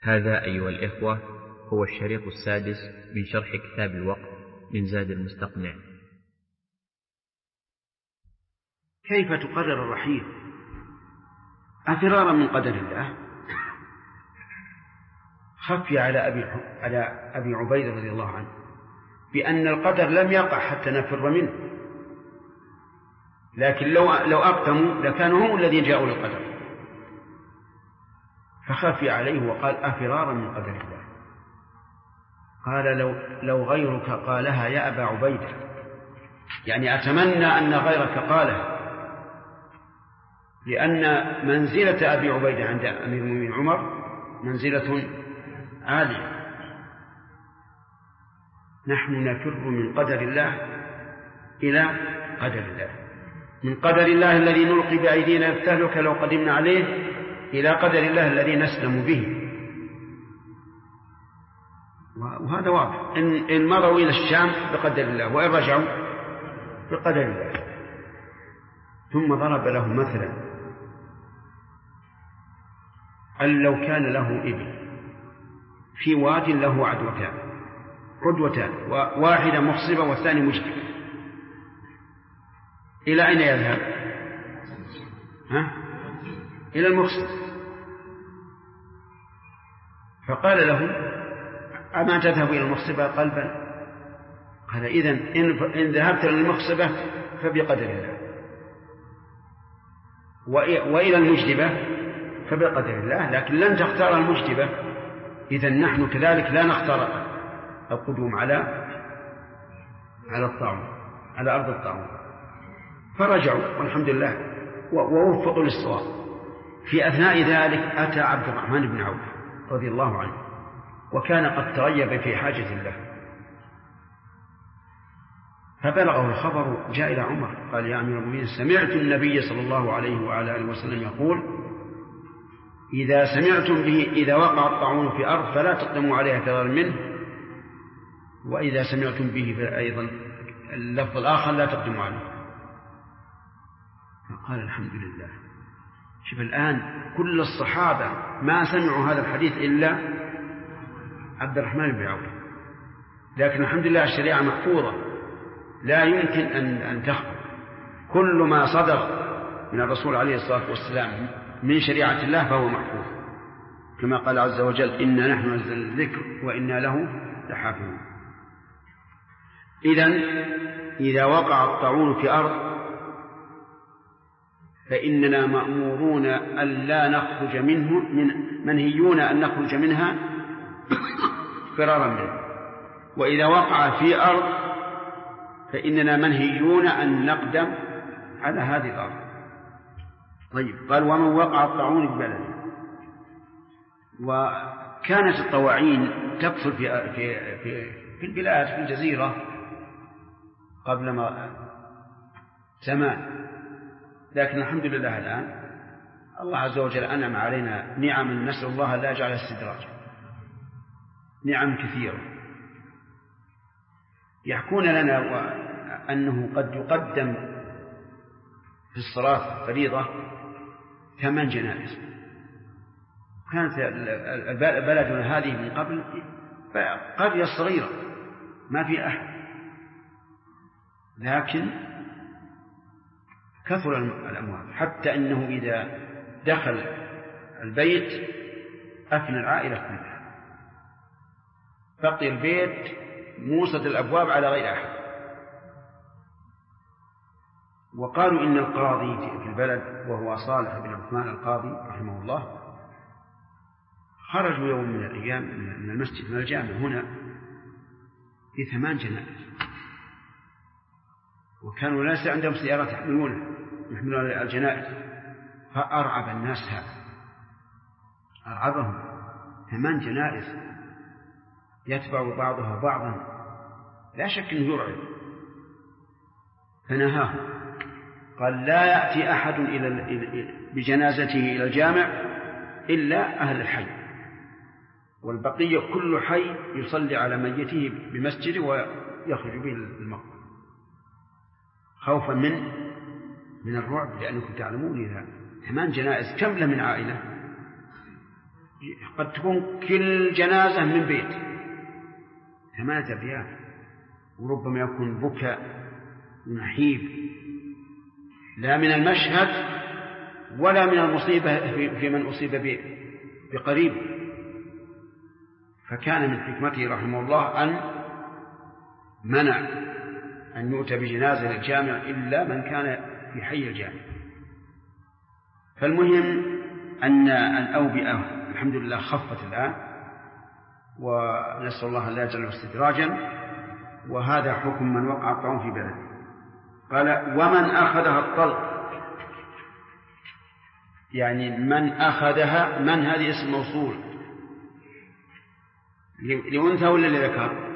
هذا أيها الإخوة هو الشريط السادس من شرح كتاب الوقت من زاد المستقنع. كيف تقرر الرحيل؟ أفرارا من قدر الله؟ خفي على أبي عبيدة رضي الله عنه بأن القدر لم يقع حتى نفر منه، لكن لو أقدموا لكانوا هم الذين جاءوا للقدر، فخفي عليه وقال أفرارا من قدر الله. قال لو غيرك قالها يا أبا عبيدة، يعني أتمنى أن غيرك قالها، لأن منزلة أبي عبيدة عند أمير المؤمنين عمر منزلة عالية. نحن نفر من قدر الله إلى قدر الله، من قدر الله الذي نلقي بأيدينا يفتهلك لو قدمنا عليه إلى قدر الله الذي نسلم به. وهذا واضح، إن مروا إلى الشام بقدر الله وإن رجعوا بقدر الله. ثم ضرب له مثلا أن لو كان له إبل في واد له عدوتان، واحدة مخصبة والثاني مجدبة، إلى أين يذهب؟ إلى المخصب. فقال له أما تذهب إلى المخصبة؟ قال بل. قال إذن إن ذهبت إلى المخصبة فبقدر الله، وإلى المجدبة فبقدر الله، لكن لن تختار المجدبة. إذن نحن كذلك لا نختار القدوم على الطاعون، على أرض الطاعون. فرجعوا والحمد لله ووفقوا للصواب. في أثناء ذلك أتى عبد الرحمن بن عوف رضي الله عنه، وكان قد تغيب في حاجة له، فبلغه الخبر، جاء إلى عمر قال يا أمير المؤمنين سمعت النبي صلى الله عليه وعلى آله وسلم يقول إذا سمعتم به إذا وقع الطاعون في أرض فلا تقدموا عليها فرارا منه، وإذا سمعتم به أيضا اللفظ الآخر لا تقدموا عليه. فقال الحمد لله. شوف الآن كل الصحابة ما سمعوا هذا الحديث إلا عبد الرحمن بن عوف، لكن الحمد لله الشريعة محفوظة لا يمكن أن تخفى. كل ما صدر من الرسول عليه الصلاة والسلام من شريعة الله فهو محفوظ، كما قال عز وجل إنا نحن نزلنا الذكر وإنا له لحافظون. إذا وقع الطاعون في أرض فإننا مأمورون أن لا نخرج منه، منهيون أن نخرج منها فرارا منه. وإذا وقع في أرض فإننا منهيون أن نقدم على هذه الأرض. طيب، قال ومن وقع الطاعون في بلد. وكانت الطواعين تكثر في البلاد في الجزيرة قبل ما زمان، لكن الحمد لله الآن الله عز وجل أنعم علينا نعم نسأل الله لا يجعلها استدراج، نعم كثيرة. يحكون لنا أنه قد يقدم في الصلاة فريضة 8 جنائز. كانت بلدنا هذه من قبل قرية صغيرة ما في أحد، لكن كثر الأموال حتى أنه إذا دخل البيت أفنى العائلة كلها، بقي البيت موصد الأبواب على غير أحد. وقالوا إن القاضي في البلد وهو صالح بن عثمان القاضي رحمه الله خرجوا يوم من الأيام من المسجد من الجامع هنا في 8 جنائز، وكانوا ناس عندهم سيارات يحملون الجنائز، فأرعب الناس هذا، أرعبهم 8 جنائز يتبع بعضها بعضا، لا شك أنه يرعب. فنهاهم قال لا يأتي أحد بجنازته إلى الجامع إلا أهل الحي، والبقية كل حي يصلي على ميته بمسجد ويخرج به المقبرة، خوفا من الرعب، لأنكم تعلمون إذا 8 جنائز كاملة من عائلة قد تكون كل جنازة من بيت 8 أبيات، وربما يكون بكاء نحيب لا من المشهد ولا من المصيبة في من أصيب بقريب. فكان من حكمته رحمه الله أن منع أن يؤتى بجنازة للجامع إلا من كان في حي الجامع. فالمهم أن الأوبئة الحمد لله خفت الآن، ونسأل الله لا يجعله استدراجا، وهذا حكم من وقع الطاعون في بلده. قال ومن أخذها الطلق، يعني من أخذها، من هذه اسم موصول لأنثى ولا لذكر؟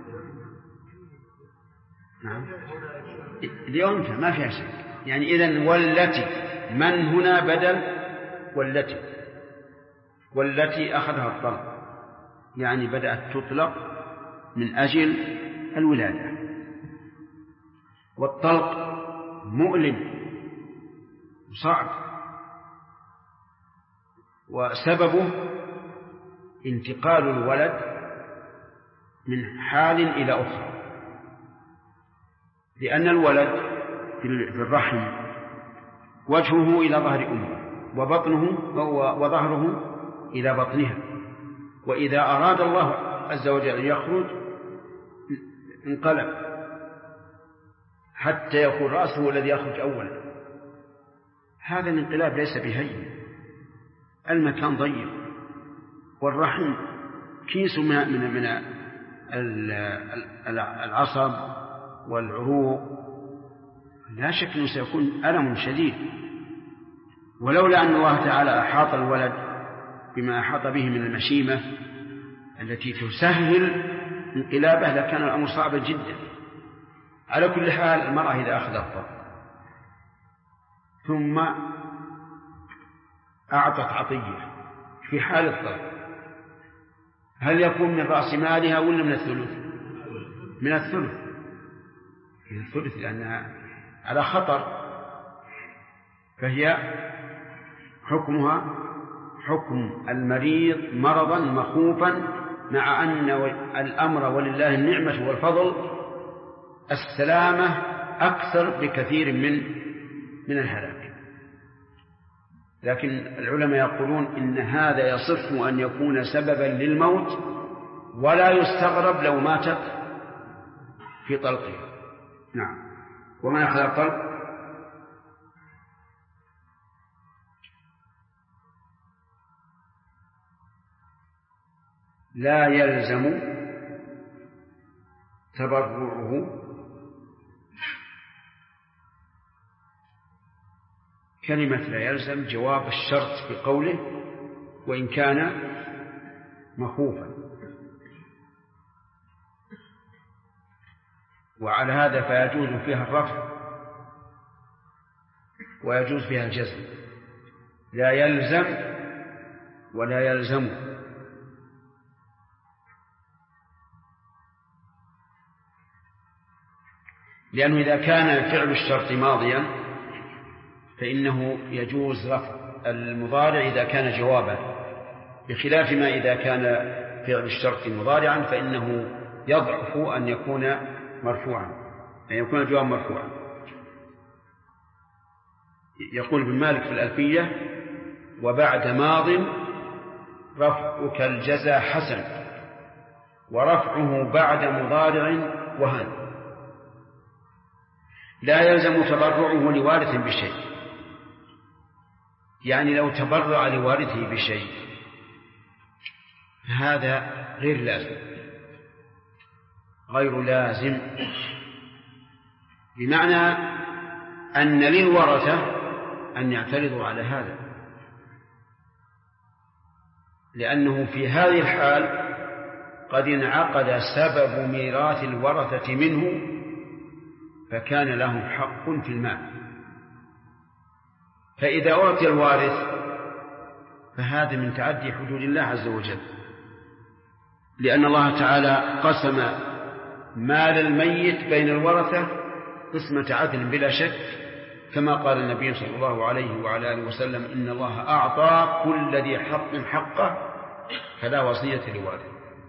نعم لأنثى ما فيها شيء، يعني إذن والتي، من هنا بدل والتي أخذها الطلق، يعني بدأت تطلق من أجل الولادة. والطلق مؤلم وصعب، وسببه انتقال الولد من حال إلى أخرى، لأن الولد في الرحم وجهه إلى ظهر أمه، وبطنه وظهره إلى بطنها، وإذا أراد الله عز وجل أن يخرج انقلب حتى يكون رأسه الذي يخرج أولا. هذا الانقلاب ليس بهين، المكان ضيق، والرحم كيس من العصب والعروق، لا شك أنه سيكون ألم شديد. ولولا أن الله تعالى أحاط الولد بما أحاط به من المشيمة التي تسهل انقلابه لكان الأمر صعبا جدا. على كل حال المرأة إذا أخذت الطلق ثم أعطت عطية في حال الطلق، هل يكون من رأس مالها ولا من الثلث؟ من الثلث لأنها على خطر، فهي حكمها حكم المريض مرضا مخوفا، مع أن الأمر ولله النعمة والفضل السلامة أكثر بكثير من الهلاك. لكن العلماء يقولون إن هذا يصف أن يكون سببا للموت، ولا يستغرب لو ماتت في طلقها. نعم. ومن أخذ الطلق لا يلزم تبرعه، كلمة لا يلزم جواب الشرط بقوله وإن كان مخوفا، وعلى هذا فيجوز فيها الرفع ويجوز فيها الجزم، لا يلزم ولا يلزم. لأنه إذا كان فعل الشرط ماضيا فإنه يجوز رفع المضارع إذا كان جوابا، بخلاف ما إذا كان فعل الشرط مضارعا فإنه يضعف أن يكون مرفوعا، أن يكون الجواب مرفوعا. يقول ابن مالك في الألفية وبعد ماض رفعك الجزا حسن، ورفعه بعد مضارع وهن. لا يلزم تبرعه لوارث بشيء، يعني لو تبرع لوارثه بشيء هذا غير لازم، بمعنى أن للورثة أن يعترضوا على هذا، لأنه في هذه الحال قد انعقد سبب ميراث الورثة منه فكان لهم حق في المال. فإذا أعطي الوارث فهذا من تعدي حدود الله عز وجل، لأن الله تعالى قسم مال الميت بين الورثة قسمة عدل بلا شك، كما قال النبي صلى الله عليه وعلى آله وسلم إن الله أعطى كل ذي حق حقه فلا وصية لوارث.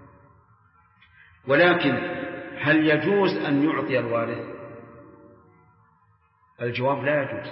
ولكن هل يجوز أن يعطي الوارث؟ الجواب لا يجوز،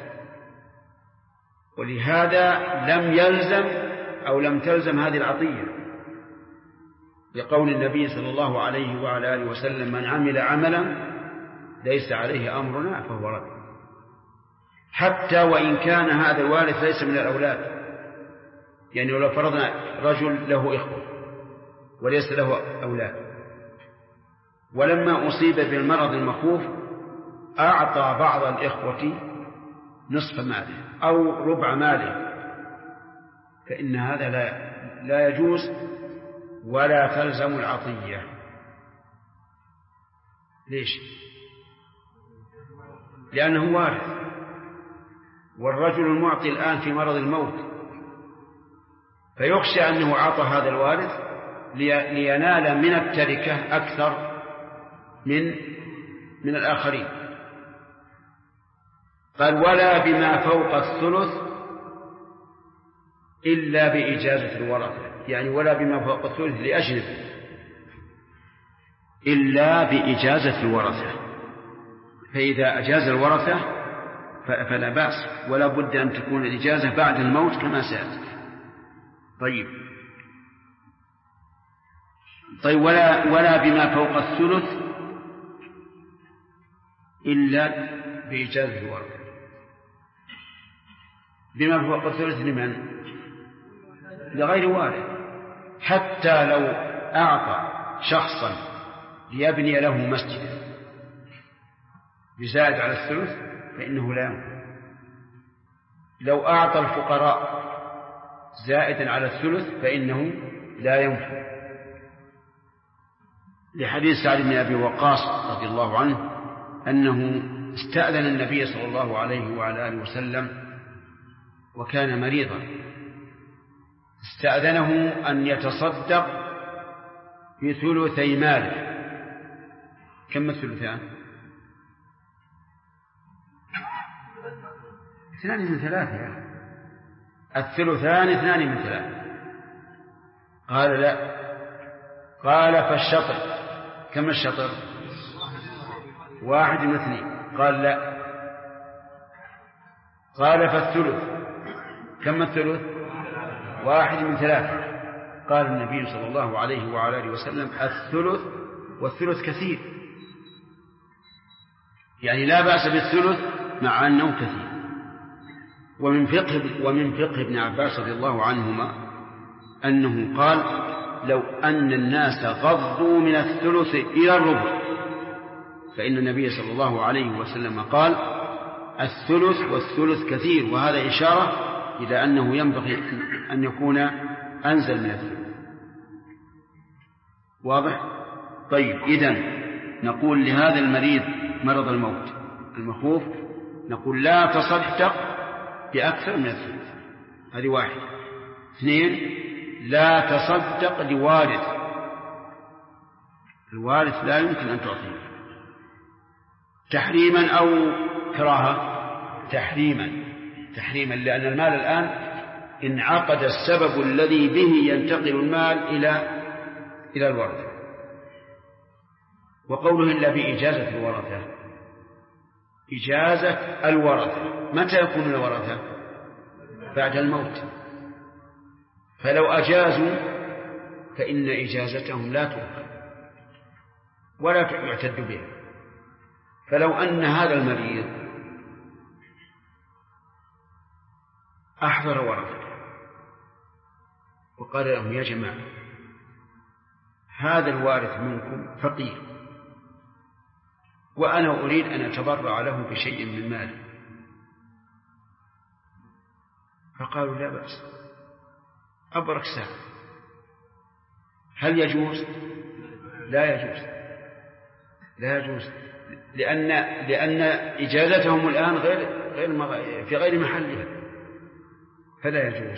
ولهذا لم يلزم أو لم تلزم هذه العطية، لقول النبي صلى الله عليه وعلى آله وسلم: من عمل عملا ليس عليه أمرنا فهو رد. حتى وإن كان هذا الوارث ليس من الأولاد، يعني لو فرضنا رجل له إخوة وليس له أولاد، ولما أصيب بالمرض المخوف أعطى بعض الإخوة نصف ماله أو ربع ماله، فإن هذا لا يجوز ولا تلزم العطية. ليش؟ لأنه وارث، والرجل المعطي الآن في مرض الموت، فيخشى أنه أعطى هذا الوارث لينال من التركة أكثر من الآخرين. قال: ولا بما فوق الثلث إلا بإجازة الورثة، يعني ولا بما فوق الثلث لأجنبي إلا بإجازة الورثة. فإذا أجاز الورثة فلا بأس، ولا بد أن تكون الإجازة بعد الموت كما سيأتي. طيب ولا بما فوق الثلث إلا بإجازة الورثة. بما فوق الثلث لمن؟ لغير وارث. حتى لو أعطى شخصا ليبني له مسجدا بزائد على الثلث فإنه لا ينفع. لو أعطى الفقراء زائدا على الثلث فإنه لا ينفع، لحديث سعد بن أبي وقاص رضي الله عنه أنه استأذن النبي صلى الله عليه وعلى آله وسلم وكان مريضا، استأذنه أن يتصدق في ثلثي ماله. كم الثلثان؟ 2 من 3 يا أخي. الثلثان 2 من 3. قال: لا. قال: فالشطر. كم الشطر؟ 1 من 2. قال: لا. قال: فالثلث. كم الثلث؟ 1 من 3. قال النبي صلى الله عليه وعلى آله وسلم: الثلث، والثلث كثير، يعني لا بأس بالثلث مع أنه كثير. ومن فقه ابن عباس رضي الله عنهما أنه قال: لو أن الناس غضوا من الثلث إلى الربع، فإن النبي صلى الله عليه وسلم قال: الثلث، والثلث كثير، وهذا إشارة إلى أنه ينبغي أن يكون أنزل من الثلث. واضح؟ طيب، إذن نقول لهذا المريض مرض الموت المخوف، نقول: لا تصدق بأكثر من الثلث. هذه 1. 2: لا تصدق لوارث. الوارث لا يمكن أن تعطيه. تحريما أو كراهة؟ تحريما، لأن المال الآن انعقد السبب الذي به ينتقل المال إلى الورثة. وقوله: إلا بإجازة الورثة، إجازة الورثة متى يكون الورثة؟ بعد الموت. فلو أجازوا فإن إجازتهم لا تؤخذ ولا يعتد بها. فلو أن هذا المريض أحضر ورثته وقال لهم: يا جماعة، هذا الوارث منكم فقير، وأنا أريد أن أتبرع له بشيء من مالي. فقالوا: لا بأس، أبرك ساعة. هل يجوز؟ لا يجوز، لأن إجازتهم الآن في غير محلها، فلا يجوز.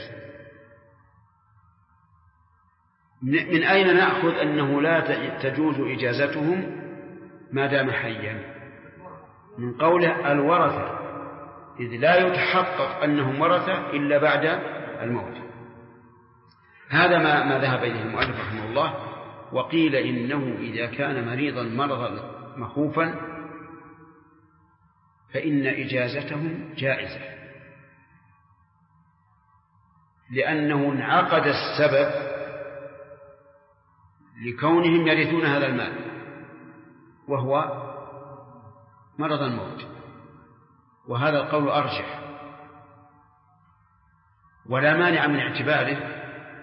من أين نأخذ أنه لا تجوز إجازتهم ما دام حيا؟ من قوله: الورثة، إذ لا يتحقق أنهم ورثة إلا بعد الموت. هذا ما ذهب إليه المؤلف رحمه الله. وقيل إنه إذا كان مريضا مرضا مخوفا فإن إجازتهم جائزة، لأنه انعقد السبب لكونهم يرثون هذا المال وهو مرض الموت، وهذا القول أرجح ولا مانع من اعتباره.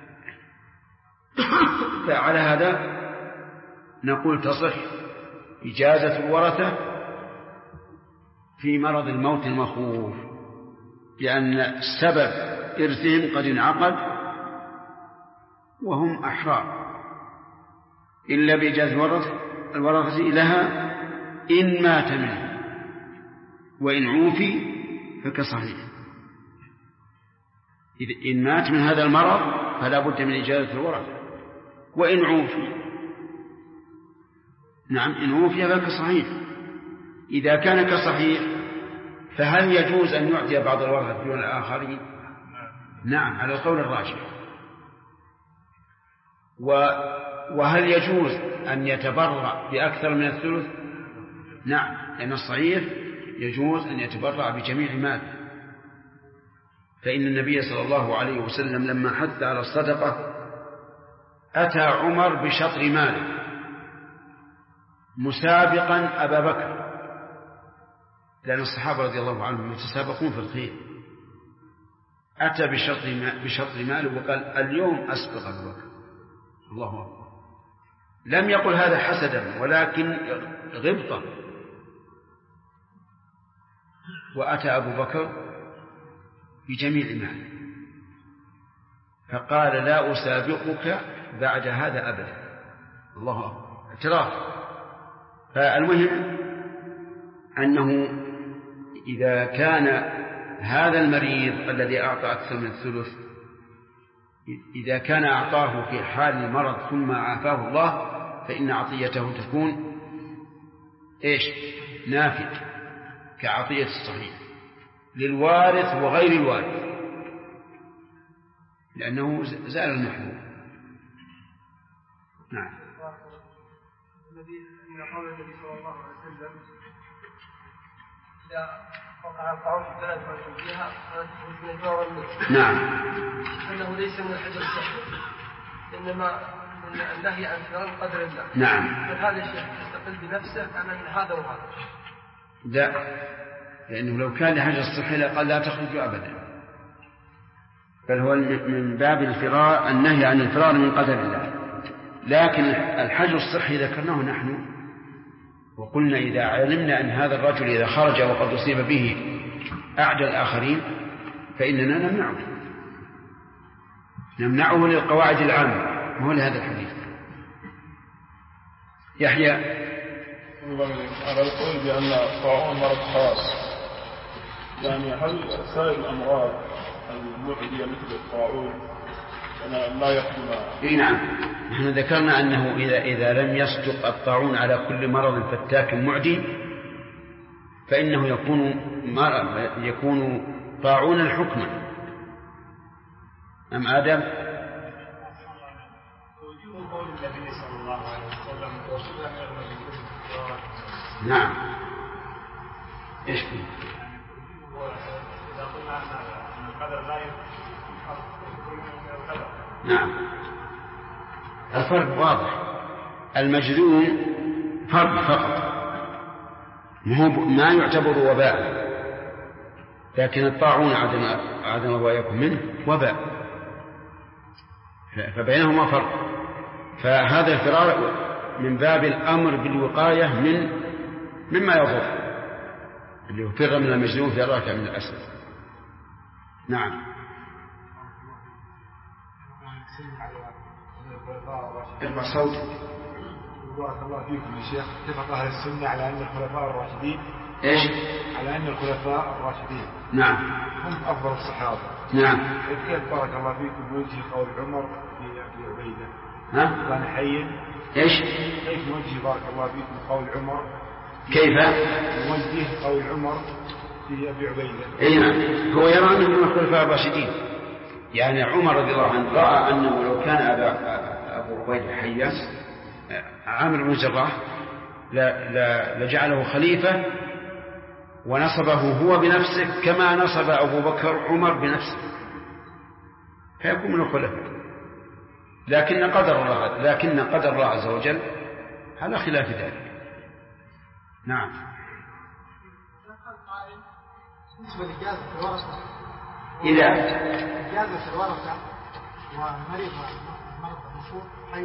فعلى هذا نقول تصح إجازة الورثة في مرض الموت المخوف، لأن سبب إرثهم قد انعقد وهم أحرار، إلا بإجازة الورثة لها إن مات منه، وإن عوفي فكصحيح. إن مات من هذا المرض فلا بد من إجازة الورثة، وإن عوفي نعم إن عوفي فكصحيح. إذا كان كصحيح فهل يجوز أن يعطي بعض الورثة دون الآخرين؟ نعم على القول الراجح. وهل يجوز أن يتبرع بأكثر من الثلث؟ نعم، لأن الصحيح يجوز أن يتبرع بجميع ماله. فإن النبي صلى الله عليه وسلم لما حث على الصدقة أتى عمر بشطر ماله مسابقا أبا بكر، لأن الصحابة رضي الله عنهم يتسابقون في الخير. أتى بشطر ماله وقال اليوم أسبق أبو بكر. الله أكبر. لم يقل هذا حسدا ولكن غبطة. وأتى أبو بكر بجميع ماله فقال لا أسابقك بعد هذا أبدا. الله أكبر، اعتراف. فالمهم أنه إذا كان هذا المريض الذي أعطى أكثر من الثلث إذا كان أعطاه في حال المرض ثم عافاه الله فإن عطيته تكون نافذة كعطية الصحيح للوارث وغير الوارث، لأنه زال المحبوب. نعم. من قول النبي صلى الله عليه وسلم إذا وقع الطاعون في البلد وأنتم فيها فمن الجوع والنصر. نعم. أنه ليس من الحجر الصحي، إنما من النهي عن فلان قدر الله. نعم. فهذا الشيء يستقل بنفسه أمام هذا وهذا. لا، لأنه لو كان لحجر الصحي لقال لا تخرج أبدا، بل هو من باب الفرار، النهي عن الفرار من قدر الله. لكن الحجر الصحي ذكرناه نحن وقلنا إذا علمنا أن هذا الرجل إذا خرج وقد أصيب به أعدى الآخرين فإننا نمنعه للقواعد العامة وهو لهذا الحديث. يحيى على القول بأن الطاعون مرض خاص، يعني هل سائر الأمراض المعدية مثل الطاعون لا يقدم؟ نعم، نحن ذكرنا أنه إذا لم يصدق الطاعون على كل مرض فتاك معدي فإنه يكون طاعونا حكما. أم آدم؟ وجوه قول النبي صلى الله عليه وسلم وصلنا نعم. إيش فيه؟ إذا قلنا أن القدر لا يكون من القدر. نعم، الفرق واضح. المجذوم فرق فقط ما يعتبر وباء، لكن الطاعون عدم ويكون منه وباء، فبينهما فرق. فهذا الفرار من باب الأمر بالوقاية مما يضر، اللي يفر من المجذوم فراك من الأسد. نعم. ارفع صوتك. بارك الله فيكم يا شيخ. اتفق أهل السنة على أن الخلفاء الراشدين على أن الخلفاء الراشدين نعم هم أفضل الصحابة. نعم. كيف بارك الله فيكم نوجه قول عمر في أبي عبيدة كان حيا؟ كيف نوجه بارك الله فيكم قول عمر؟ كيف نوجه قول عمر في أبي عبيدة؟ نعم، هو يرى أنهم الخلفاء الراشدين يعني عمر رضي الله عنه رأى أنه لو كان أبو عبيدة حيا عامر بن الجراح لجعله خليفة ونصبه هو بنفسه كما نصب أبو بكر عمر بنفسه، فيكون من الخلفاء. لكن قدر الله عز وجل على خلاف ذلك. نعم. بالنسبة لإجازة الورثة، إذا إجازة الورثة ومريض مرض مشهور حي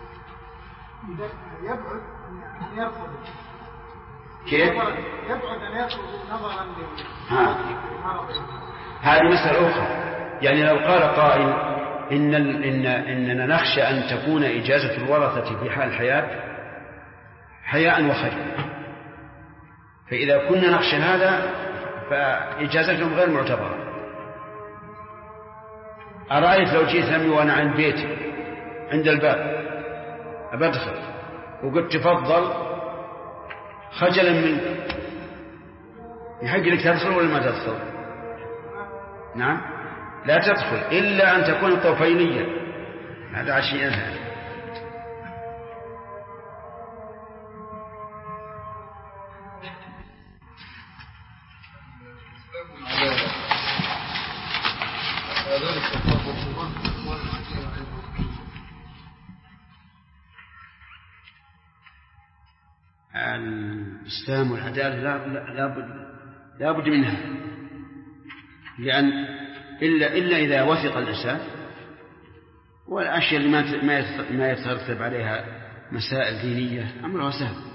يبعد أن يرفض. كيف؟ يبعد أن يرفض نظرا لمرضه. هذه مسألة أخرى. يعني لو قال قائل إننا نخشى أن تكون إجازة الورثة في حال الحياة حياء وخجلا، فإذا كنا نخشى هذا فإجازتهم غير معتبرة. أرأيت لو جيت أمي وأنا عند بيتي عند الباب أبدخل وقلت تفضل خجلا منك، يحق لك تدخل ولا ما تدخل؟ نعم لا تدخل إلا أن تكون طفيليا، هذا عشيئا. الإسلام والعدالة لا بد منها، لأن إلا إذا وثق الإنسان، والأشياء اللي ما يترتب عليها مسائل دينية أمرها سهل.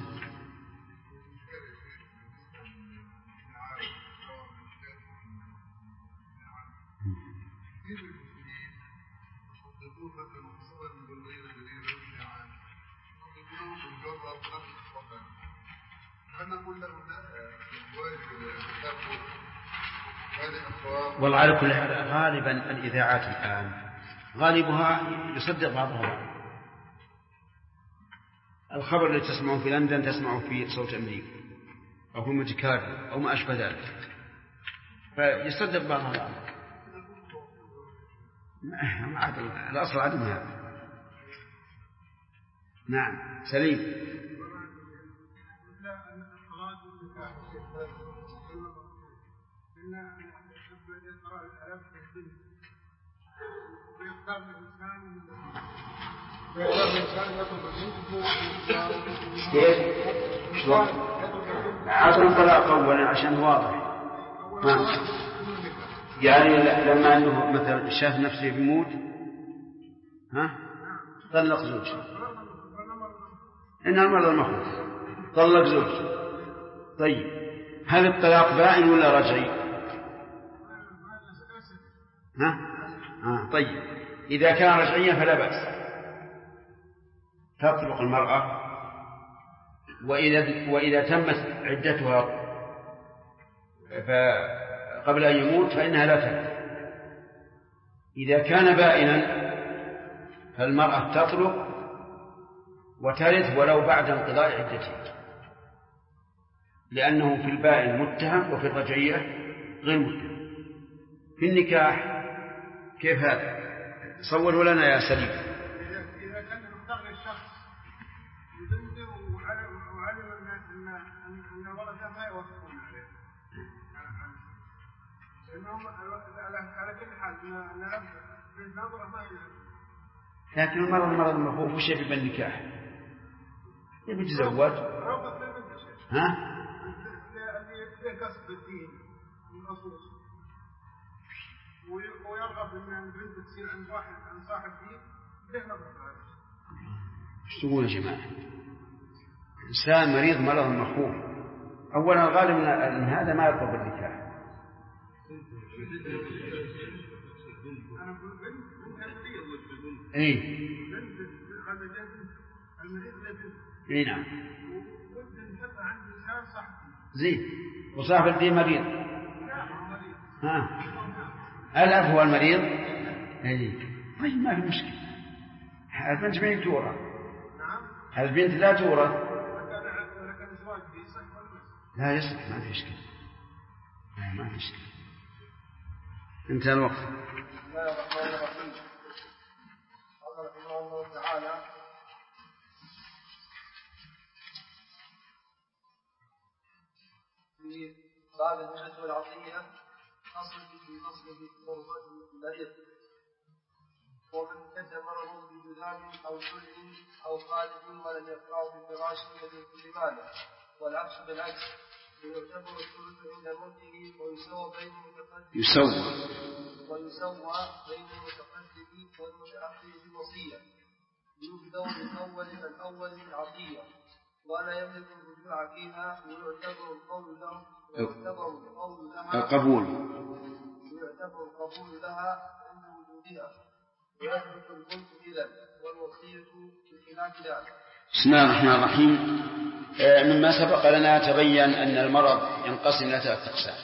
والله على كل حال غالبا الإذاعات الآن غالبها يصدق بعضها بعض. الخبر اللي تسمعه في لندن تسمعه في صوت أمريكا أو في متكارل أو ما أشبه ذلك، فيصدق بعضها بعض. الأصل عدم هذا. نعم سليم. عطوا الطلاق أولا عشان واضح. يعني لما أنه مثلا شاف نفسه بيموت طلق زوجه، إن المرض المخوف طلق زوجه. طيب هل الطلاق بائن ولا رجعي؟ طيب إذا كان رجعيا فلا بأس، تطلق المرأة، وإذا تمت عدتها قبل أن يموت فإنها لا تحل. إذا كان بائنا فالمرأة تطلق وترث ولو بعد انقضاء عدتها، لأنه في البائن متهم وفي الرجعية غير متهم. في النكاح كيف هذا؟ صوروا لنا يا سليم. إذا كان مستغني الشخص يدندر وعلم الناس أن ورثة ما يوافقون عليه، لأنهم على كل حال أن النظرة ما يلزم. لكن المرض المخوف وش يبي بالنكاح؟ يبي يتزوج. اللي كسب الدين من أصول ويرغب ان البنت تصير عن صاحب دين له نظرة. ايش تقول يا جماعه؟ انسان مريض مرض مخوف، اولا الغالب ان هذا ما يرتبط بالنكاح. اي نعم زين. وصاحب الدين مريض. الأب هو المريض. طيب ما في مشكلة. البنت ما تورث. البنت لا تورث. لا يصلح، ما في مشكلة. انتهى الوقت. الله الرحمن الرحيم. قال رحمه الله تعالى: في باب الهبة والعطية أصل في تصرفات المريض، ومن كتب مرض بجذام أو سلع أو خالد ولم يقرأ في فراشه من كل مال، والعكس بالعكس، ويعتبر الثلث عند موته ويسوى بين المتقدم والمتأخر بالوصية، يبدأ الأول بالعطية ولا يملك الرجوع فيها، ويعتبر القول لها عند وجودها، ويثبت الملك إذن والوصية بخلاف ذلك. بسم الله الرحمن الرحيم. مما سبق لنا تبين أن المرض ينقسم إلى 3 أقسام.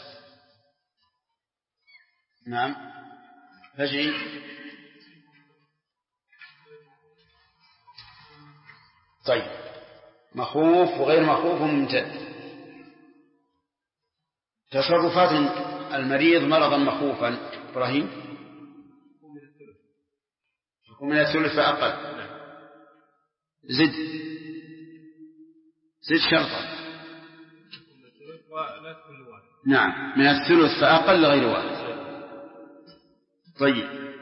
نعم، فجي طيب، مخوف وغير مخوف وممتد. تصرفات المريض مرضا مخوفا إبراهيم يكون من الثلث فأقل. زد شرطا. نعم، من الثلث فأقل غير واحد. طيب،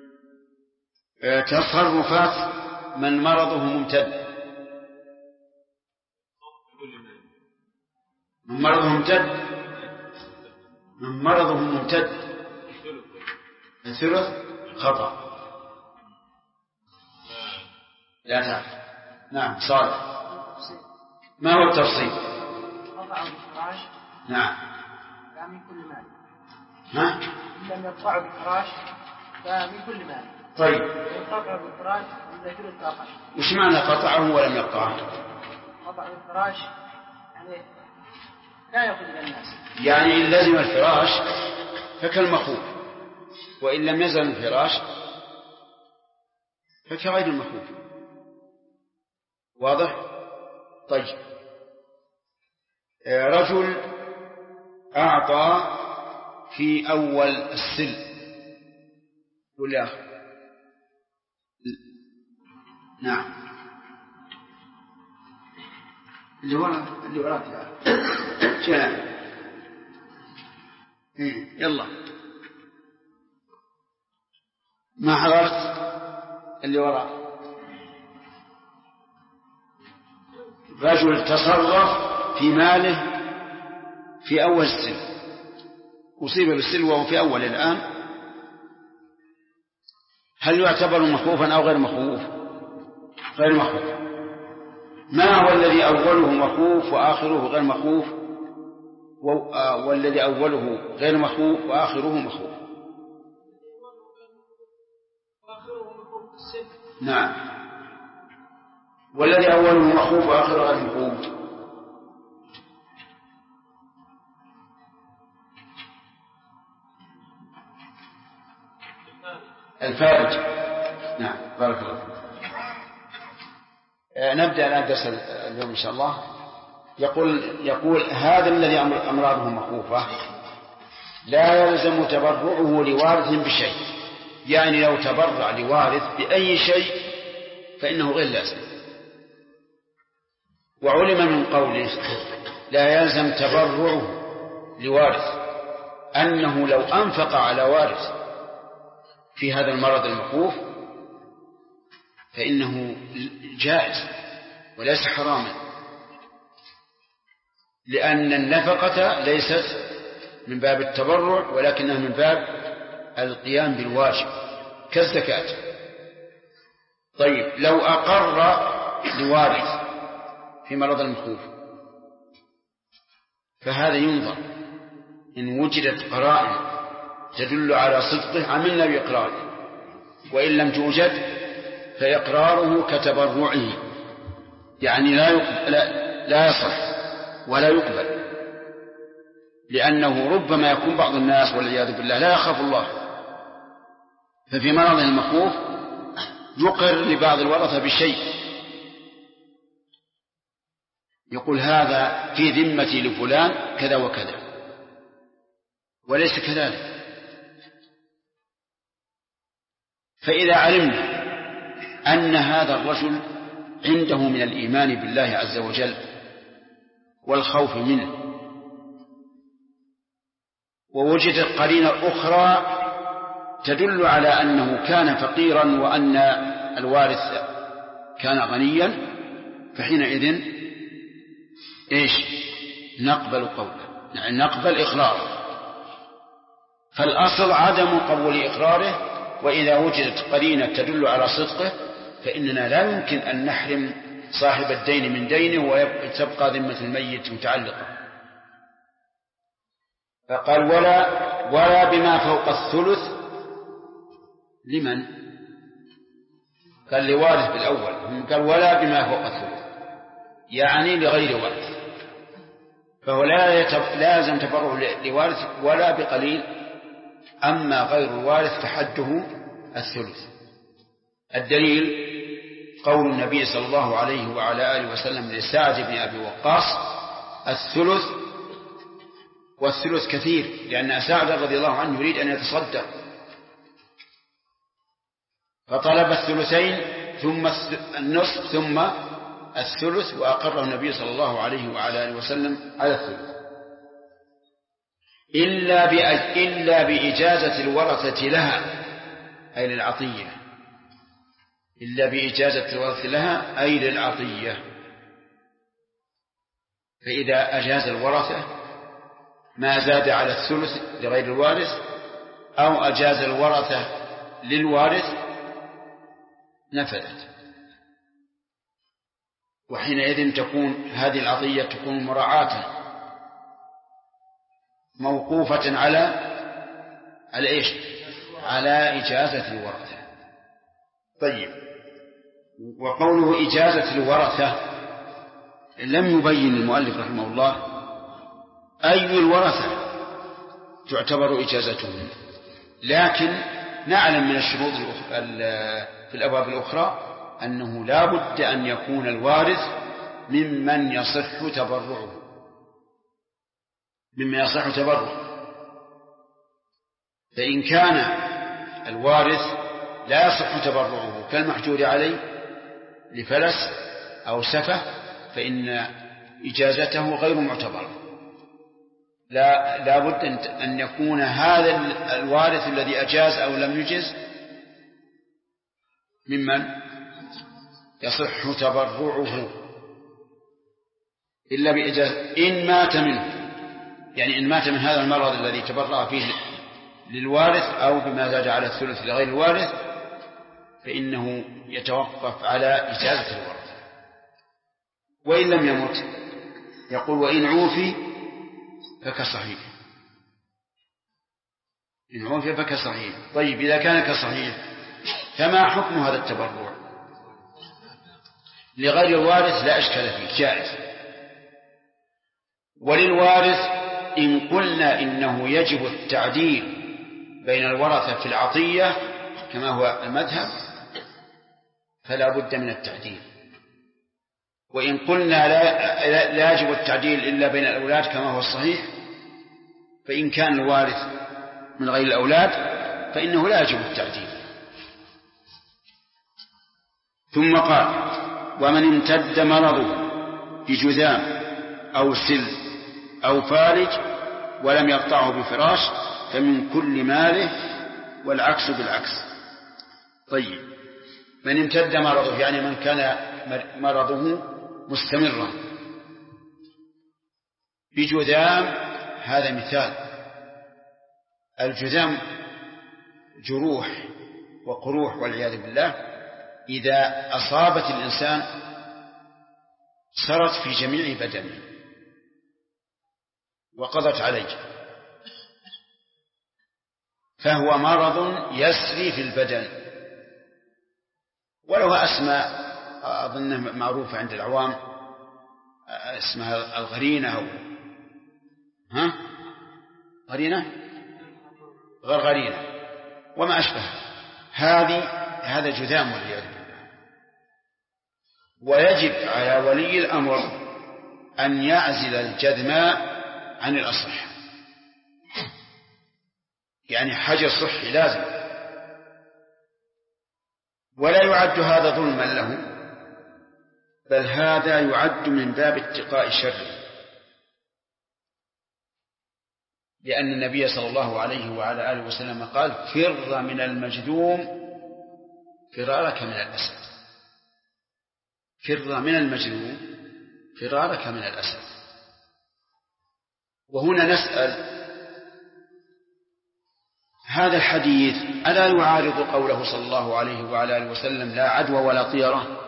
تصرفات من مرضه ممتد. من مرضه ممتد الثلث خطأ. لا تعرف. نعم صالح. ما هو التفصيل؟ قطع بالفراش. نعم. فمن كل مال. ها؟ لم يقطع بالفراش فمن كل مال. طيب. يقطع بالفراش إذا ثلث أقل. وش معنى قطعه ولم يقطعه؟ قطع بالفراش يعني لا يأخذ إلى الناس. يعني إن لزم الفراش فكالمخوف، وإن لم يزل الفراش فكغير المخوف. واضح؟ طيب، رجل أعطى في أول السلم ولا نعم اللي وراك شلون يلا ما حضرت اللي وراك. رجل تصرف في ماله في أول السلم، أصيب بالسلم وهو في أول الآن، هل يعتبر مخوفا أو غير مخوف؟ غير مخوف. ما هو الذي أوله مخوف وآخره غير مخوف، والذي أوله غير مخوف وآخره مخوف؟ نعم، والذي أوله مخوف وآخره غير مخوف. الفارج. نعم، بارك الله فيك. نبدأ الآن درس اليوم إن شاء الله. يقول هذا الذي أمراضه مخوفة لا يلزم تبرعه لوارث بشيء، يعني لو تبرع لوارث بأي شيء فإنه غير لازم. وعلم من قوله لا يلزم تبرعه لوارث أنه لو أنفق على وارث في هذا المرض المخوف فإنه جائز وليس حراما، لأن النفقة ليست من باب التبرع ولكنها من باب القيام بالواجب كالزكاة. طيب، لو أقر لوارث في مرض المخوف فهذا ينظر إن وجدت قرائن تدل على صدقه عملنا بإقراره، وإن لم توجد فإقراره كتبرعه، يعني لا يصح ولا يقبل، لأنه ربما يكون بعض الناس والعياذ بالله لا يخاف الله، ففي مرض المخوف يقر لبعض الورثة بشيء يقول هذا في ذمتي لفلان كذا وكذا، وليس كذلك. فإذا علمنا أن هذا الرجل عنده من الإيمان بالله عز وجل والخوف منه، ووجدت قرينة أخرى تدل على أنه كان فقيرا وأن الوارث كان غنيا، فحينئذ نقبل قوله، يعني نقبل إقراره. فالأصل عدم قبول إقراره، وإذا وجدت قرينة تدل على صدقه فإننا لا يمكن أن نحرم صاحب الدين من دينه وتبقى ذمة الميت متعلقة. فقال ولا بما فوق الثلث. لمن؟ قال لوارث بالأول، قال ولا بما فوق الثلث، يعني لغير وارث، فهو لازم تبرع لوارث ولا بقليل. أما غير الوارث فحده الثلث. الدليل قول النبي صلى الله عليه وعلى آله وسلم لسعد بن أبي وقاص الثلث، والثلث كثير، لأن سعد رضي الله عنه يريد أن يتصدق فطلب الثلثين ثم النصف ثم الثلث، وأقره النبي صلى الله عليه وعلى آله وسلم على الثلث إلا بإجازة الورثة لها، أي للعطية، إلا بإجازة الورثة لها أي للعطية. فإذا أجاز الورثة ما زاد على الثلث لغير الوارث، أو أجاز الورثة للوارث، نفذت، وحينئذ تكون هذه العطية تكون مراعاة موقوفة على إجازة الورثة. طيب، وقوله إجازة الورثة لم يبين المؤلف رحمه الله أي الورثة تعتبر إجازتهم، لكن نعلم من الشروط في الأبواب الأخرى أنه لا بد أن يكون الوارث ممن يصح تبرعه، فإن كان الوارث لا يصح تبرعه كالمحجور عليه لفلس أو سفه فإن إجازته غير معتبرة. لا بد أن يكون هذا الوارث الذي أجاز أو لم يجز ممن يصح تبرعه إلا بإجازة إن مات منه، يعني إن مات من هذا المرض الذي تبرع فيه للوارث أو بما زاد على الثلث لغير الوارث فإنه يتوقف على إجازة الورثة. وإن لم يمت يقول وإن عوفي فكصحيح، إن عوفي فكصحيح. طيب، إذا كان كصحيح فما حكم هذا التبرع لغير الوارث؟ لا إشكال فيه، جائز. وللوارث إن قلنا إنه يجب التعديل بين الورثة في العطية كما هو المذهب فلا بد من التعديل، وإن قلنا لا يجب التعديل إلا بين الأولاد كما هو الصحيح فإن كان الوارث من غير الأولاد فإنه لا يجب التعديل. ثم قال ومن امتد مرضه بجذام أو سل أو فالج ولم يقطعه بفراش فمن كل ماله، والعكس بالعكس. طيب، من امتد مرضه يعني من كان مرضه مستمرا بجذام، هذا مثال. الجذام جروح وقروح والعياذ بالله إذا أصابت الإنسان سرت في جميع بدنه وقضت عليه، فهو مرض يسري في البدن، وله أسماء أظنها معروفة عند العوام، اسمها الغرينة أو غرينة غرغرينة وما أشبه. هذا جذام والعياذ بالله. ويجب على ولي الأمر أن يعزل الجذماء عن الأصح، يعني حجر صحي لازم، ولا يعد هذا ظلما له، بل هذا يعد من باب اتقاء شره، لأن النبي صلى الله عليه وعلى آله وسلم قال: فر من المجذوم فرارك من الأسد. فر من المجذوم فرارك من الأسد. وهنا نسأل: هذا الحديث ألا يعارض قوله صلى الله عليه وعلى آله وسلم: لا عدوى ولا طيرة؟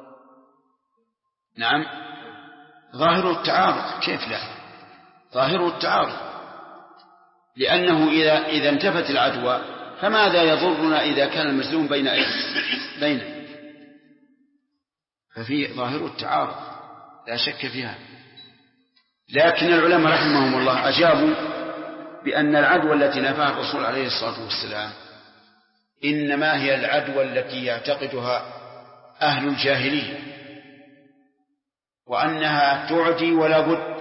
نعم، ظاهر التعارض. كيف لا؟ ظاهر التعارض، لأنه إذا انتفت العدوى فماذا يضرنا إذا كان المجذوم بينه؟ ففي ظاهر التعارض لا شك فيها. لكن العلماء رحمهم الله أجابوا بأن العدوى التي نفاها الرسول عليه الصلاة والسلام إنما هي العدوى التي يعتقدها أهل الجاهلية، وأنها تعدي ولا بد.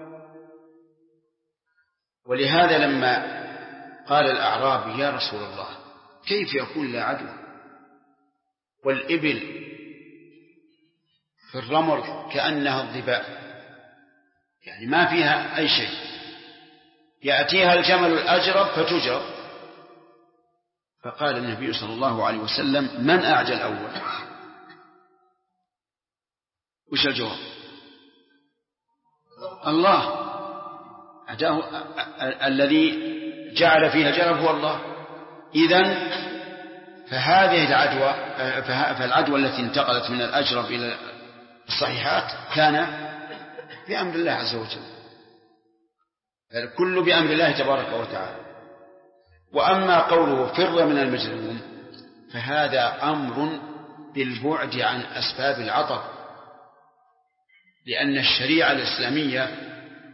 ولهذا لما قال الأعرابي: يا رسول الله، كيف يكون لا عدوى والإبل في الرمل كأنها الظباء، يعني ما فيها أي شيء، يأتيها الجمل الأجرب فتجرب؟ فقال النبي صلى الله عليه وسلم: من أعجل أول؟ وش الجواب؟ الله. الذي جعل فيها جرب هو الله. إذن فهذه فالعدوى التي انتقلت من الأجرب إلى الصحيحات كان بأمر الله عز وجل، الكل بأمر الله تبارك وتعالى. وأما قوله فر من المجذوم فهذا أمر بالبعد عن أسباب العطب، لأن الشريعة الإسلامية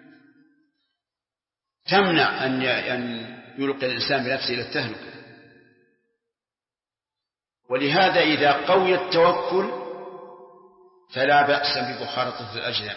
تمنع أن يلقي الإنسان بنفسه إلى التهلكة. ولهذا إذا قوي التوكل فلا بأس بمخالطة الأجنام،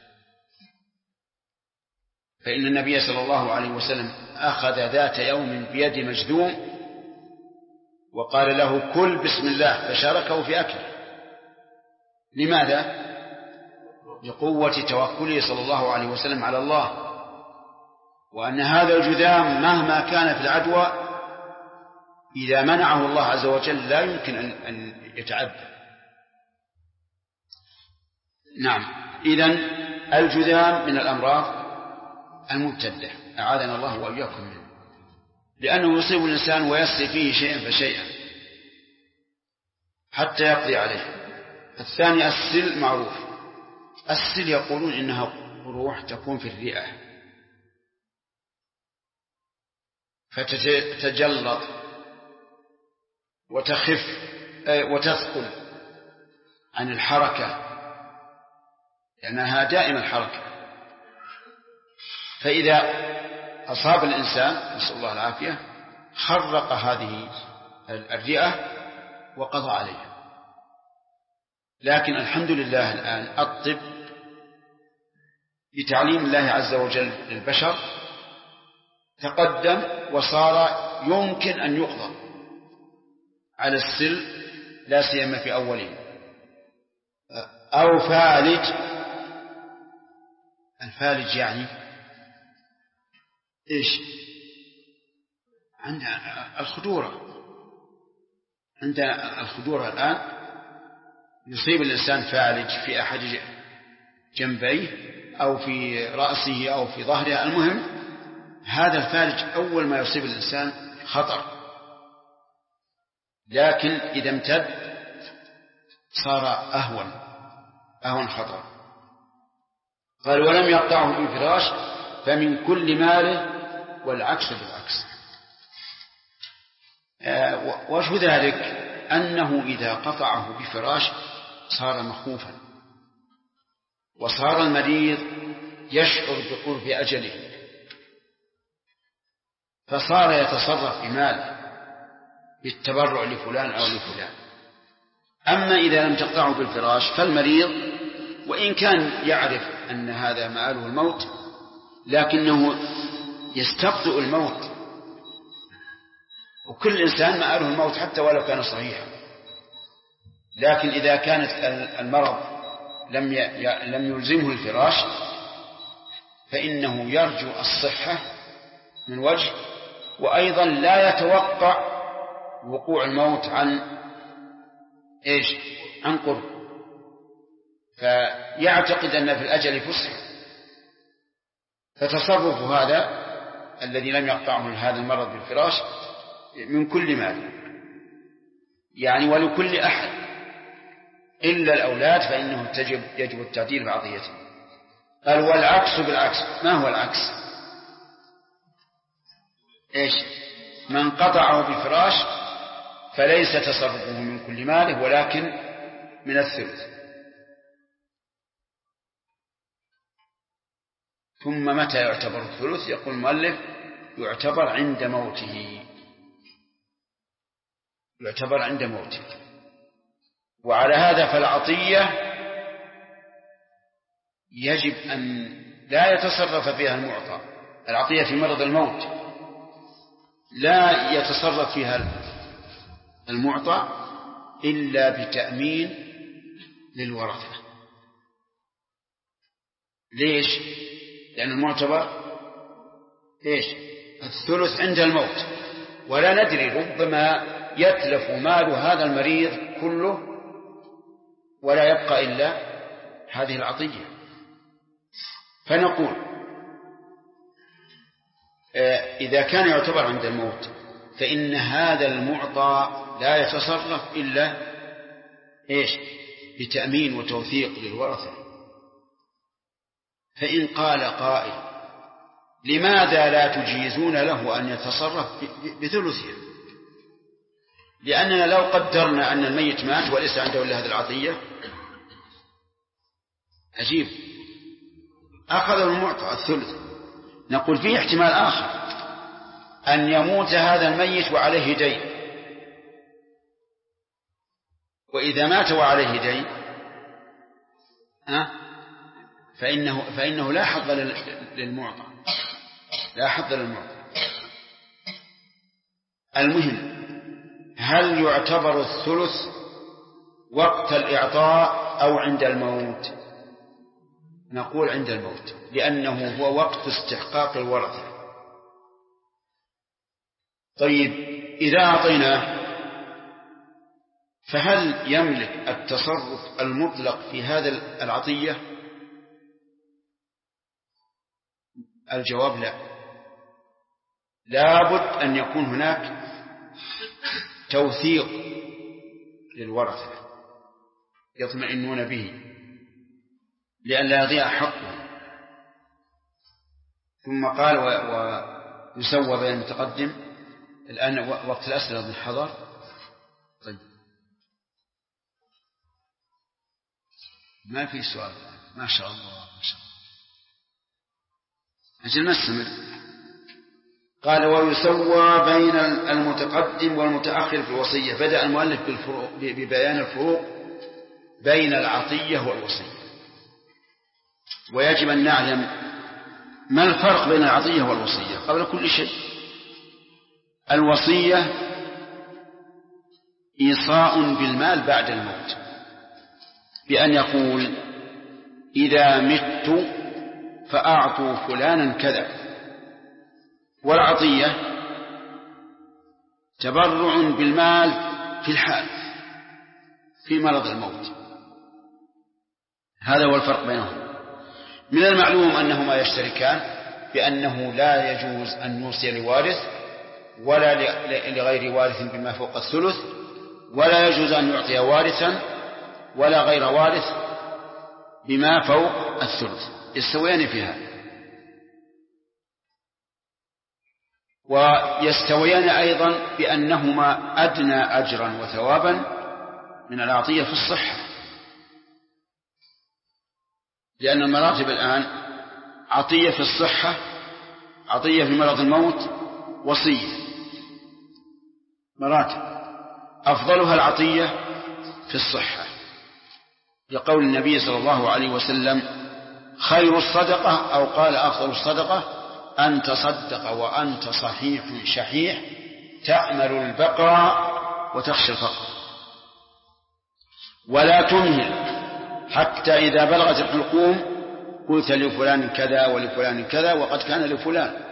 فإن النبي صلى الله عليه وسلم أخذ ذات يوم بيد مجذوم وقال له: كل بسم الله، فشاركه في أكله. لماذا؟ لقوة توكله صلى الله عليه وسلم على الله، وأن هذا الجذام مهما كان في العدوى إذا منعه الله عز وجل لا يمكن أن يتعدى. نعم، إذن الجذام من الأمراض المبتدة، أعاذنا الله وإياكم منه، لأنه يصيب الإنسان ويسري فيه شيئا فشيئا حتى يقضي عليه. الثاني السل معروف. السل يقولون إنها روح تكون في الرئة فتتجلط وتخف وتثقل عن الحركة، لأنها دائما الحركة. فإذا أصاب الإنسان نسأل الله العافية خرق هذه الرئة وقضى عليها. لكن الحمد لله الآن الطب بتعليم الله عز وجل للبشر تقدم وصار يمكن أن يقضى على السل، لا سيما في أوله. أو فالج. الفالج يعني إيش؟ عند الخدورة. عند الخدورة الآن يصيب الإنسان فالج في أحد جنبيه أو في رأسه أو في ظهره، المهم هذا الفالج أول ما يصيب الإنسان خطر، لكن إذا امتد صار أهون خطر. قال: ولم يقطعه بفراش فمن كل ماله، والعكس بالعكس. وجه ذلك أنه إذا قطعه بفراش صار مخوفا، وصار المريض يشعر بقرب أجله، فصار يتصرف بماله بالتبرع لفلان أو لفلان. أما إذا لم تقطعه بالفراش فالمريض وإن كان يعرف أن هذا مآله الموت لكنه يستبطئ الموت، وكل إنسان مآله الموت حتى ولو كان صحيحا. لكن إذا كانت المرض لم يلزمه الفراش فإنه يرجو الصحة من وجه، وأيضا لا يتوقع وقوع الموت عن قرب، فيعتقد أن في الأجل فسحة، فتصرف هذا الذي لم يقطعه هذا المرض بالفراش من كل مال يعني ولكل أحد إلا الأولاد فإنه يجب التعديل بعطيته. قال والعكس بالعكس. ما هو العكس؟ من قطعه بفراش فليس تصرفه من كل ماله ولكن من الثلث. ثم متى يعتبر الثلث؟ يقول المؤلف يعتبر عند موته، يعتبر عند موته. وعلى هذا فالعطية يجب أن لا يتصرف فيها المعطى. العطية في مرض الموت لا يتصرف فيها المعطى إلا بتأمين للورثة. ليش؟ لأن المعتبر الثلث عند الموت، ولا ندري ربما يتلف مال هذا المريض كله ولا يبقى إلا هذه العطية. فنقول إذا كان يعتبر عند الموت فإن هذا المعطى لا يتصرف إلا بتأمين وتوثيق للورثة. فإن قال قائل لماذا لا تجيزون له أن يتصرف بثلثه؟ لأننا لو قدرنا أن الميت مات وليس عنده إلا هذه العطية عجيب، أخذ المعطى الثلث. نقول فيه احتمال آخر، أن يموت هذا الميت وعليه دين، وإذا مات وعليه دين فإنه لا حظ للمعطى، لا حظ للمعطى. المهم هل يعتبر الثلث وقت الإعطاء أو عند الموت؟ نقول عند الموت، لأنه هو وقت استحقاق الورثة. طيب إذا أعطيناه فهل يملك التصرف المطلق في هذا العطية؟ الجواب لا، لابد أن يكون هناك توثيق للورثة يطمئنون به لئلا يضيع حقه. ثم قال ويسوى بين المتقدم. الآن وقت الأسئلة من حضر. طيب ما في سؤال، ما شاء الله ما شاء الله. أجل نستمر. قال ويسوى بين المتقدم والمتأخر في الوصية. بدأ المؤلف ببيان الفروق بين العطية والوصية، ويجب أن نعلم ما الفرق بين العطية والوصية قبل كل شيء. الوصية إيصاء بالمال بعد الموت بأن يقول إذا مت فأعطوا فلانا كذا. والعطية تبرع بالمال في الحال في مرض الموت. هذا هو الفرق بينهم. من المعلوم أنهما يشتركان بأنه لا يجوز أن يوصي لوارث ولا لغير وارث بما فوق الثلث، ولا يجوز أن يعطي وارثا ولا غير وارث بما فوق الثلث، يستويان فيها. ويستويان أيضا بأنهما أدنى أجرا وثوابا من العطية في الصحة، لأن المراتب الآن عطية في الصحة، عطية في مرض الموت، وصية، مراتب. أفضلها العطية في الصحة، لقول النبي صلى الله عليه وسلم خير الصدقة أو قال أفضل الصدقة أن تصدق وأنت صحيح شحيح تأمل البقاء وتخشى الفقر. ولا تمهل حتى إذا بلغت الحلقوم قلت لفلان كذا ولفلان كذا وقد كان لفلان.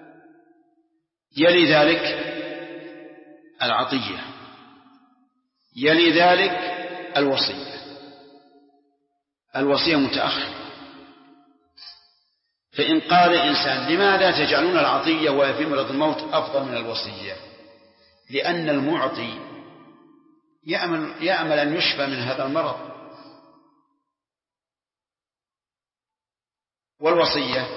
يلي ذلك العطية، يلي ذلك الوصية متأخر. فإن قال إنسان لماذا تجعلون العطية وهي في مرض الموت أفضل من الوصية؟ لأن المعطي يأمل أن يشفى من هذا المرض، والوصية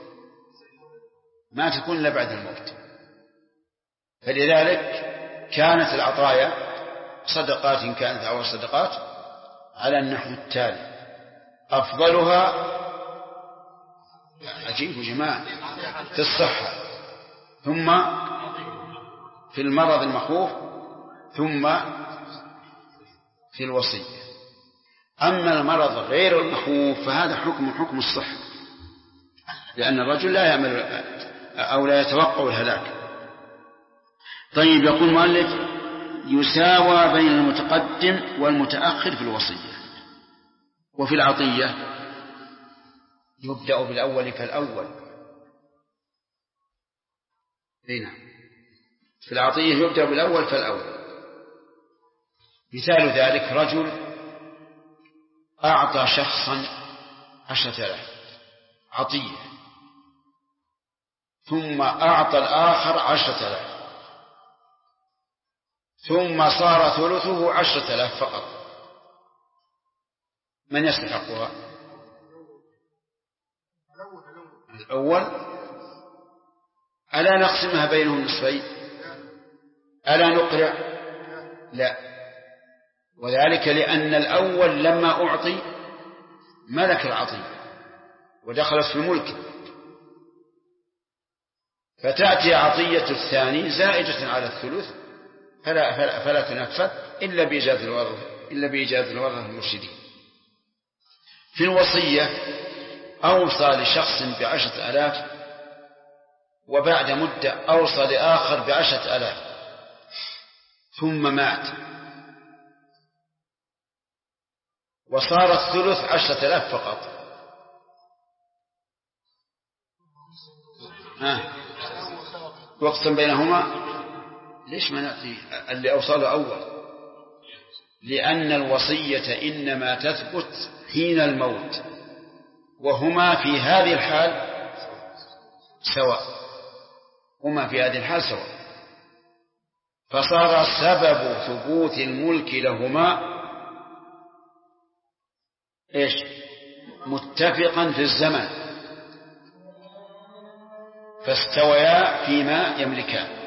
ما تكون إلا بعد الموت. فلذلك كانت العطايا صدقات كانت أو صدقات على النحو التالي: أفضلها عجيب جماعة في الصحة، ثم في المرض المخوف، ثم في الوصية. أما المرض غير المخوف فهذا حكم الصحة، لأن الرجل لا يعمل أو لا يتوقع الهلاك. طيب، يقول المؤلف: يساوى بين المتقدم والمتأخر في الوصية. وفي العطية يبدأ بالأول فالأول. هنا في العطية يبدأ بالأول فالأول. مثال ذلك: رجل أعطى شخصا 10,000 عطية، ثم أعطى الآخر 10,000، ثم صار ثلثه 10,000 فقط. من يستحقها؟ الأول. ألا نقسمها بينهم نصفين؟ ألا نقرع؟ لا، وذلك لأن الأول لما أعطي ملك العطية ودخلت في الملك، فتأتي عطية الثاني زائدة على الثلث فلا تنفذ إلا بإجازة الورثة المرشدين. في الوصية أوصى لشخص ب10,000 وبعد مدة أوصى لآخر ب10,000 ثم مات وصار الثلث 10,000 فقط. واقسم بينهما. ليش ما نأتي اللي أوصله أول؟ لأن الوصية إنما تثبت حين الموت، وهما في هذه الحال سواء، فصار سبب ثبوت الملك لهما متفقا في الزمن، فاستويا فيما يملكان.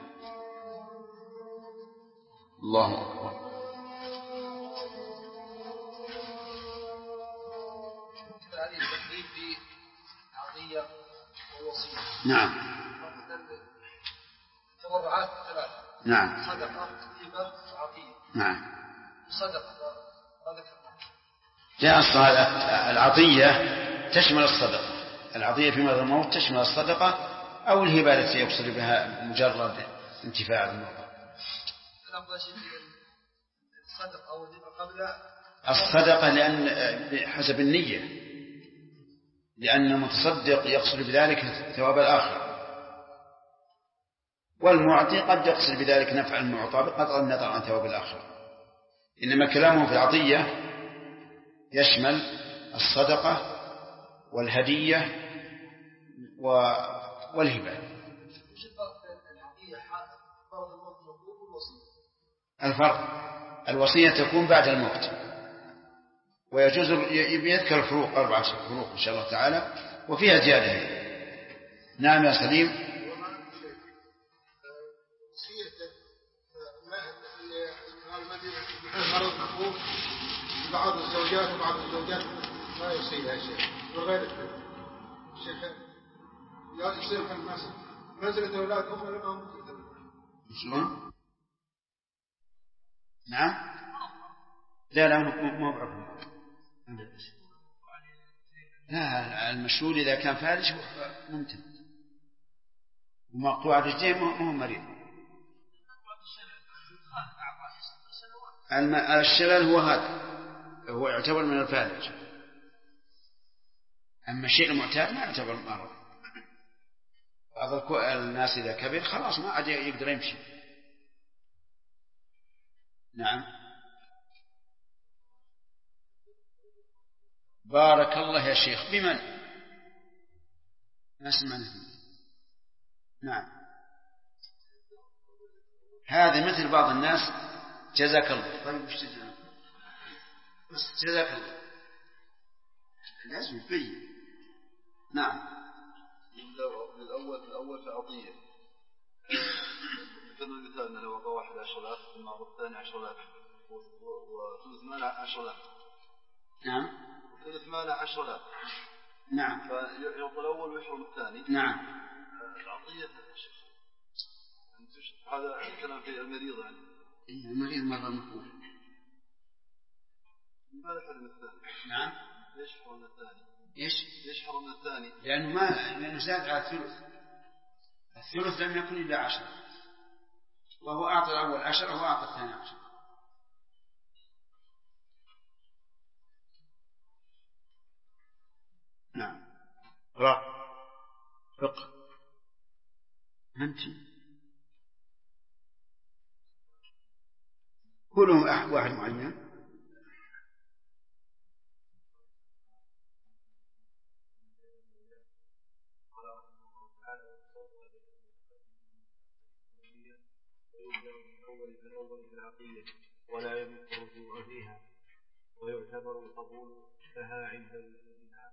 الله أكبر. هذه التكليف في العطية والوصية. نعم. تبرعات 3. نعم. صدقة، هبة، وعطية. نعم. صدقة هذا جاء العطية تشمل الصدقة، العطية في مرض الموت تشمل الصدقة أو الهبة التي يقصد بها مجرد انتفاع المرضى. الصدقة أو الهبة قبل الصدقة لأن حسب النية، لأن المتصدق يقصد بذلك ثواب الآخرة، والمعطي قد يقصد بذلك نفع المعطى بقطع النظر عن ثواب الآخرة. إنما كلامه في العطية يشمل الصدقة والهدية والهبة. الفرق: الوصية تكون بعد الموت، ويجوز يذكر الفروق 4 فروق إن شاء الله تعالى، وفيها زيادة. نعم يا سليم. مرض مخوف بعض الزوجات وبعض الزوجات لا يصيبها شيء وغير الشيخ يصير في منزلة أولاد أخرى لما شلون؟ نعم. لا مو بعرف. لا، المشهور إذا كان فارش ممتن ومقطوع الرجلين مو مريض. الشلل هو هذا، هو يعتبر من الفالج. أما الشيء المعتاد ما يعتبر مرض. بعض الناس إذا كبر خلاص ما عاد يقدر يمشي. نعم. بارك الله يا شيخ. بمن؟ ما سمعنا. نعم. هذا مثل بعض الناس. جزاك الله. طيب وش جزاك الله. لازم يبين. نعم. الأول في عطية مثل المثال أنه لو أعطى واحد 10,000 ثم أعطى الثاني 10,000 وثلث مال 10,000. نعم. ثلث مال 10,000. نعم. فيعطى الأول ويحرم الثاني. نعم. العطية هذا الكلام في المريض يعني. المريض مرض مفهوم. لماذا حرم الثاني؟ نعم. ليش حرم الثاني؟ ليش حرم الثاني؟ لأنه زاد على الثلث لم يكن إلا 10، وهو أعطى الأول 10 وهو أعطى الثاني 10. نعم. فقه. أنت كلهم واحد معين. ولا يذكر الرجوع فيها ويعتبر القبول لها عند الوجودها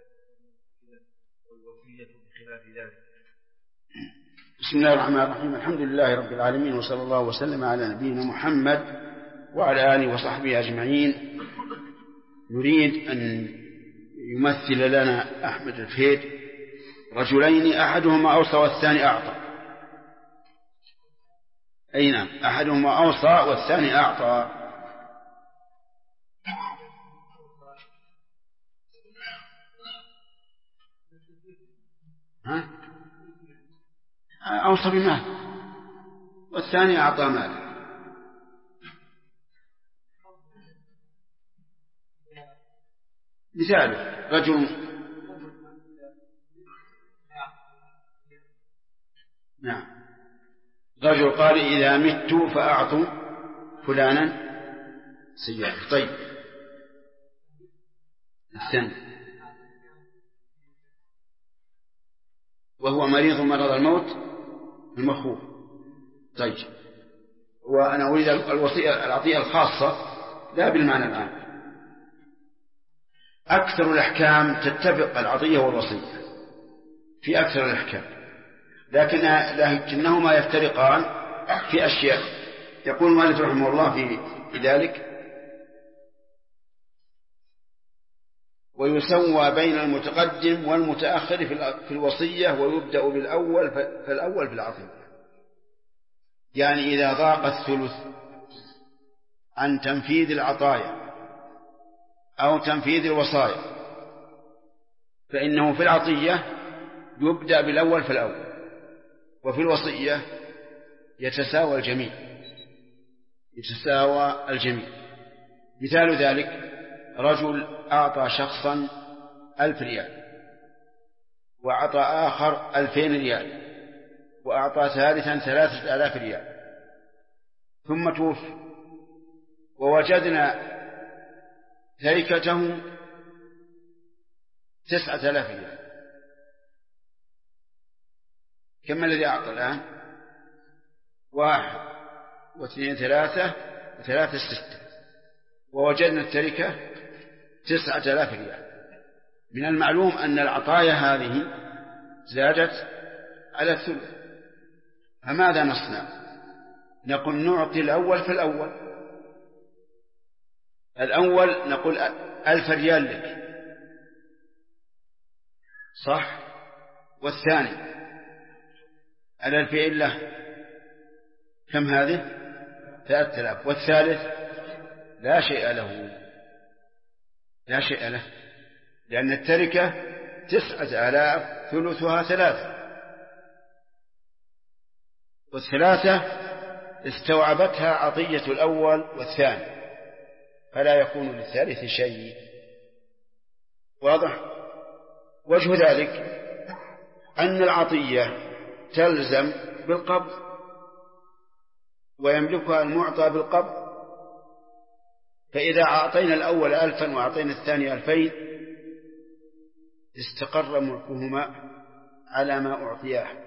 والوصية بخلاف ذلك. بسم الله الرحمن الرحيم. الحمد لله رب العالمين، وصلى الله وسلم على نبينا محمد وعلى آله وصحبه أجمعين. نريد أن يمثل لنا أحمد الفهيد رجلين أحدهما أوصى والثاني أعطى. أي نعم، أحدهما أوصى والثاني أعطى. أوصى بمال والثاني أعطى مال. مثال رجل. نعم. رجل قال إذا مت فأعطوا فلانا سيارة. طيب الثاني وهو مريض مرض الموت المخوف. طيب وأنا أريد العطية الخاصة لا بالمعنى العام. أكثر الأحكام تتفق العطية والوصية في أكثر الأحكام، لكنهما يفترقان في أشياء. يقول المؤلف رحمه الله في ذلك: ويسوى بين المتقدم والمتأخر في الوصية ويبدأ بالأول فالأول في العطية. يعني إذا ضاق الثلث عن تنفيذ العطايا أو تنفيذ الوصايا فإنه في العطية يبدأ بالأول فالأول، وفي الوصية يتساوى الجميع. مثال ذلك: رجل أعطى شخصا 1000 ريال وأعطى آخر 2000 ريال وأعطى ثالثا 3000 ريال، ثم توفي ووجدنا تركته 9000 ريال. كم الذي أعطى الآن؟ 1 و2 3 و3 6، ووجدنا التركة 9000 ريال. من المعلوم أن العطايا هذه زادت على الثلث، فماذا نصنع؟ نقول نعطي الأول فالأول. الأول نقول 1000 ريال لك، صح؟ والثاني 2000 له، كم هذه؟ 3000. والثالث لا شيء له، لأن التركة 9000 ثلثها 3، والثلاثة استوعبتها عطية الأول والثاني فلا يكون للثالث شيء. واضح؟ وجه ذلك أن العطية تلزم بالقبض ويملكها المعطى بالقبض، فإذا أعطينا الأول 1000 وأعطينا الثاني 2000 استقر ملكهما على ما أعطياه.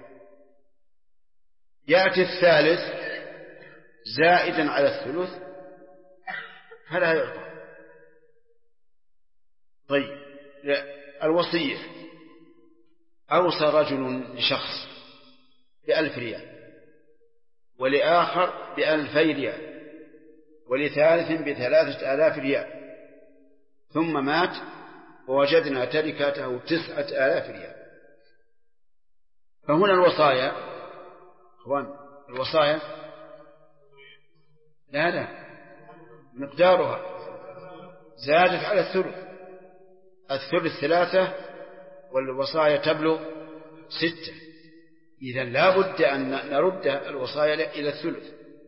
يأتي الثالث زائدا على الثلث فلا يعطى. طيب الوصية، أوصى رجل لشخص ب1000 ريال ولآخر ب2000 ريال ولثالث ب3000 ريال، ثم مات ووجدنا تركته 9000 ريال. فهنا الوصايا أخوان، الوصايا لا مقدارها زادت على الثلث 3 والوصايا تبلغ 6. إذن لا بد أن نرد الوصايا إلى الثلث.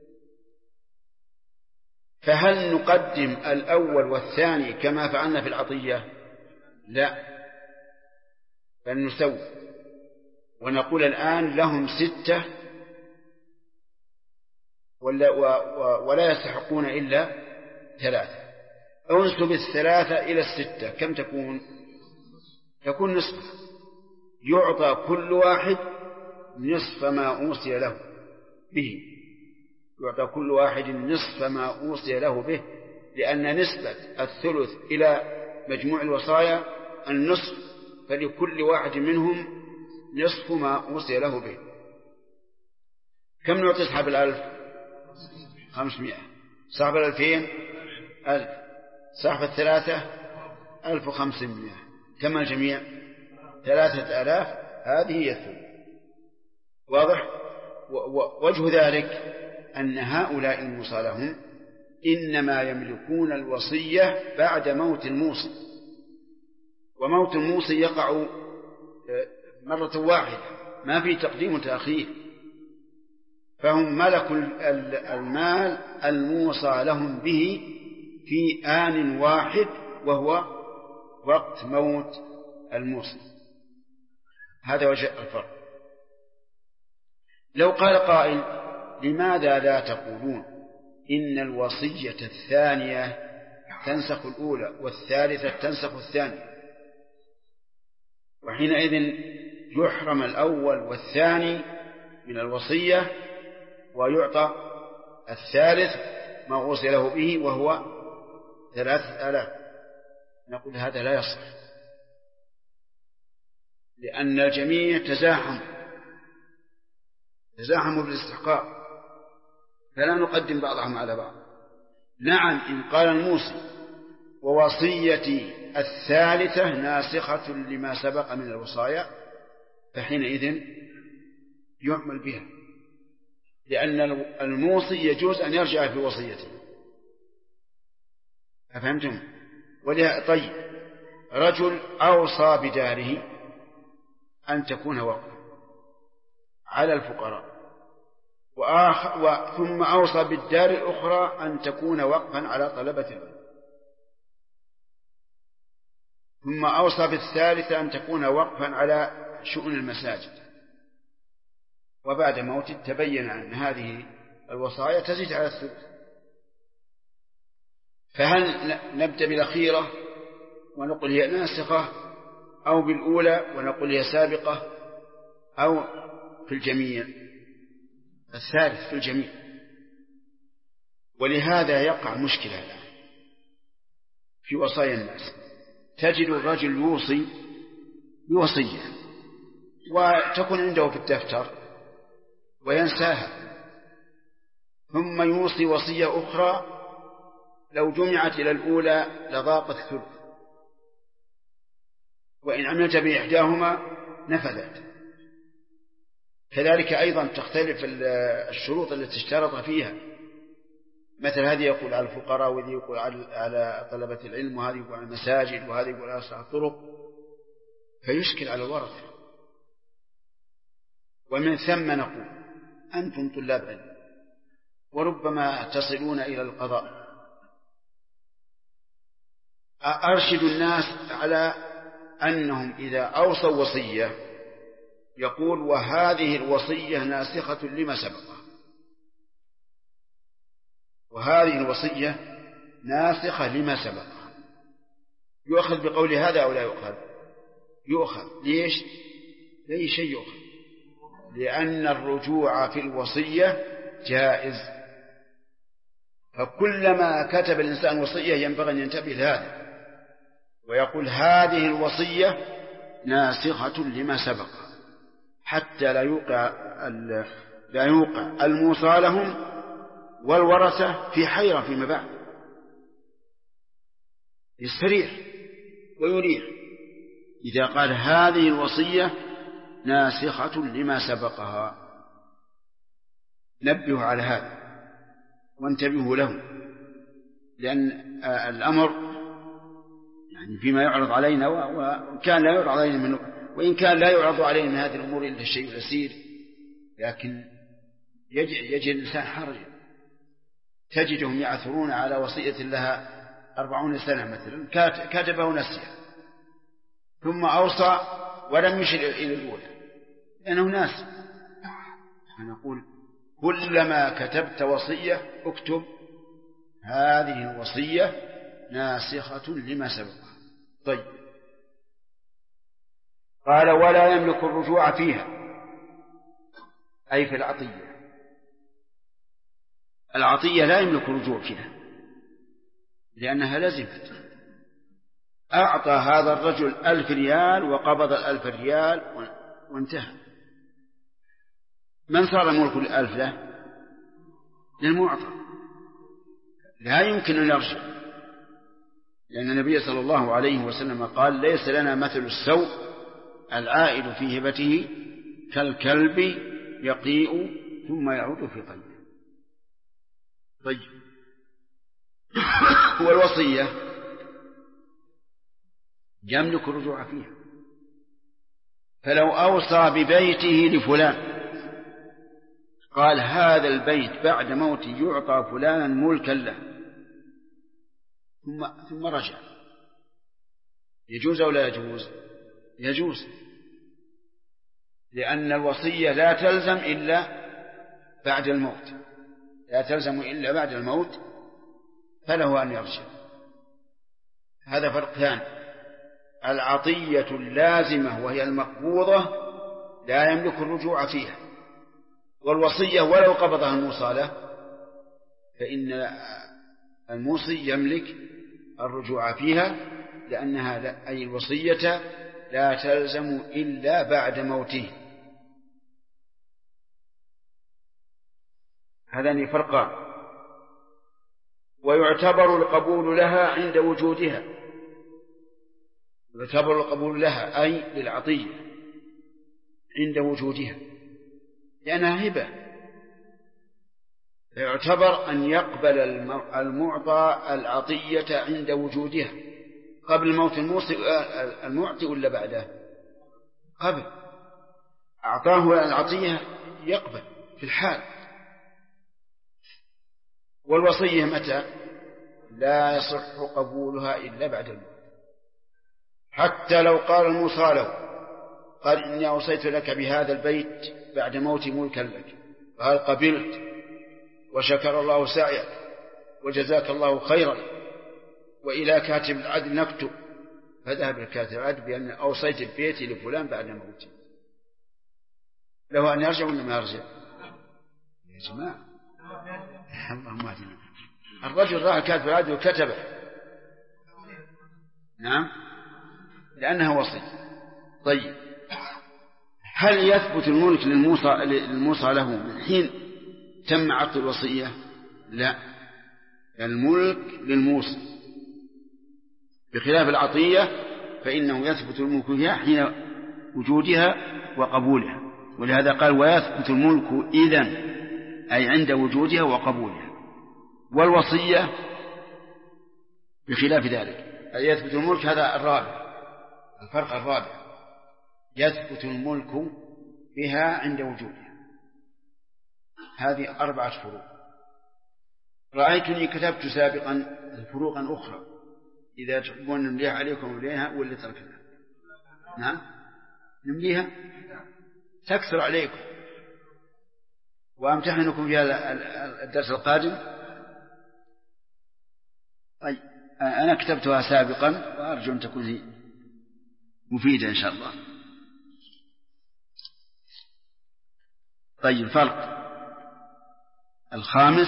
فهل نقدم الأول والثاني كما فعلنا في العطية؟ لا، بل نسوي ونقول الآن لهم 6 ولا يستحقون إلا 3. انسب 3 إلى 6 كم تكون؟ تكون نصف. يعطى كل واحد نصف ما أوصي له به، يعطى كل واحد نصف ما أوصي له به، لأن نسبة الثلث إلى مجموع الوصايا النصف، فلكل واحد منهم نصف ما أوصي له به. كم نعطي أصحاب 1500، صاحب 2000 1000، صاحب 3 1500، كم الجميع 3000. هذه هي الثلث. واضح؟ وجه ذلك أن هؤلاء الموصى لهم إنما يملكون الوصية بعد موت الموصي، وموت الموصي يقع مرة واحدة، ما في تقديم وتأخير، فهم ملك المال الموصى لهم به في آن واحد وهو وقت موت الموصي. هذا وجه الفرق. لو قال قائل لماذا لا تقولون إن الوصية الثانية تنسخ الأولى والثالثة تنسخ الثانية، وحينئذ يحرم الأول والثاني من الوصية ويعطى الثالث ما وصي له به وهو 3000. نقول هذا لا يصح، لأن الجميع تزاحموا بالاستحقاق، فلا نقدم بعضهم على بعض. نعم، إن قال الموصي ووصيتي الثالثة ناسخة لما سبق من الوصايا فحينئذ يعمل بها، لأن الموصي يجوز أن يرجع في وصيته. أفهمتم؟ طيب، رجل أوصى بداره أن تكون وقفا على الفقراء، ثم أوصى بالدار الأخرى أن تكون وقفا على طلبة العلم، ثم أوصى بالثالثة أن تكون وقفا على شؤون المساجد، وبعد موته تبين أن هذه الوصايا تزيد على الثلث. فهل نبدأ بالأخيرة ونقول هي ناسخة، أو بالأولى ونقول هي سابقة، أو في الجميع؟ الثالث في الجميع. ولهذا يقع مشكلة الآن في وصايا الناس. تجد الرجل يوصي بوصية وتكون عنده في الدفتر وينساها، ثم يوصي وصية أخرى لو جمعت إلى الأولى لضاق الثلث، وإن عملت بإحداهما نفذت. كذلك أيضا تختلف الشروط التي اشترط فيها، مثل هذه يقول على الفقراء، وهذه يقول على طلبة العلم، وهذه يقول على المساجد، وهذه يقول على أصحاب الطرق، فيشكل على الورثة. ومن ثم نقول أنتم طلاب علم وربما تصلون إلى القضاء. أرشد الناس على أنهم إذا أوصوا وصية يقول وهذه الوصية ناسخة لما سبقها، وهذه الوصية ناسخة لما سبقها. يؤخذ بقول هذا أو لا يؤخذ؟ يؤخذ. ليش؟ لأي شيء يؤخذ؟ لأن الرجوع في الوصية جائز، فكلما كتب الإنسان وصية ينبغي أن ينتبه لهذا ويقول هذه الوصية ناسخة لما سبق، حتى لا يوقع الموصى لهم والورثة في حيرة فيما بعد، يستريح ويريح إذا قال هذه الوصية ناسخة لما سبقها. نبهوا على هذا وانتبهوا له، لأن الأمر يعني فيما يعرض علينا وكان لا يعرض علينا منه، وإن كان لا يعرض علينا من هذه الأمور إلا الشيء اليسير، لكن يجد الإنسان حرجا. تجدهم يعثرون على وصية لها 40 سنة مثلا كتبه نسيها ثم أوصى ولم يشر إلى الأولى لأنه ناس. نقول كلما كتبت وصية اكتب هذه الوصية ناسخة لما سبقها. طيب، قال ولا يملك الرجوع فيها، أي في العطية. العطية لا يملك الرجوع فيها لأنها لزمت. أعطى هذا الرجل 1000 ريال وقبض 1000 ريال وانتهى. من صار ملك 1000 له؟ للمعطى، لا يمكن أن يرجع، لأن النبي صلى الله عليه وسلم قال ليس لنا مثل السوء العائد في هبته كالكلب يقيء ثم يعود في قلبه. طيب، هو الوصية يملك الرجوع فيها، فلو أوصى ببيته لفلان قال هذا البيت بعد موتي يعطى فلانا ملكا له ثم رجع، يجوز أو لا يجوز؟ يجوز، لأن الوصية لا تلزم إلا بعد الموت، لا تلزم إلا بعد الموت، فله أن يرجع. هذا فرق ثاني. العطية اللازمة وهي المقبوضة لا يملك الرجوع فيها، والوصية ولو قبضها الموصى له فإن الموصي يملك الرجوع فيها، لأنها أي الوصية لا تلزم إلا بعد موته. هذان فرقان. ويعتبر القبول لها عند وجودها، يعتبر القبول لها أي للعطية عند وجودها لأنها هبة، يعتبر أن يقبل المعطى العطية عند وجودها قبل موت المعطي ولا بعده؟ قبل. أعطاه العطية يقبل في الحال. والوصية متى؟ لا يصح قبولها إلا بعد الموت. حتى لو قال الموصى له قال إني أوصيت لك بهذا البيت بعد موتي ملكا لك، قال قبلت وشكر الله سعيك وجزاك الله خيرا وإلى كاتب العدل نكتب، فذهب الكاتب العدل بأن أوصيت ببيتي لفلان بعد موتي، له أن يرجع ولا ما يرجع؟ يا جماعة اللهم اهدنا. الرجل راح كاتب العدل وكتبه، نعم، لأنها وصية. طيب، هل يثبت الملك للموصى له من حين تم عقد الوصية؟ لا، الملك للموصى، بخلاف العطية فإنه يثبت الملك فيها حين وجودها وقبولها، ولهذا قال ويثبت الملك إذن، أي عند وجودها وقبولها. والوصية بخلاف ذلك، أي يثبت الملك، هذا الرابع، الفرق الرابع، يثبت الملك بها عند وجودها. هذه 4 فروق. رأيتني كتبت سابقا فروقا أخرى إذا تحبون نمليها عليكم نمليها ولا تركنا. نعم نمليها تكثر عليكم وأمتحنكم في هذا الدرس القادم. طيب أنا كتبتها سابقا وأرجو أن تكون مفيدة إن شاء الله. طيب الفرق الخامس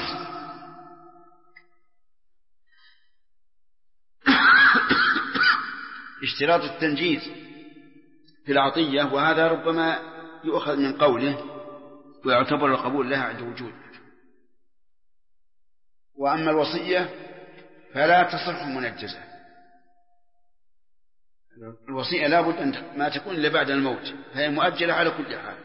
اشتراط التنجيز في العطية، وهذا ربما يؤخذ من قوله ويعتبر القبول لها عند وجود. وأما الوصية فلا تصح منجزة. الوصية لابد أن ما تكون إلا بعد الموت، فهي مؤجلة على كل حال.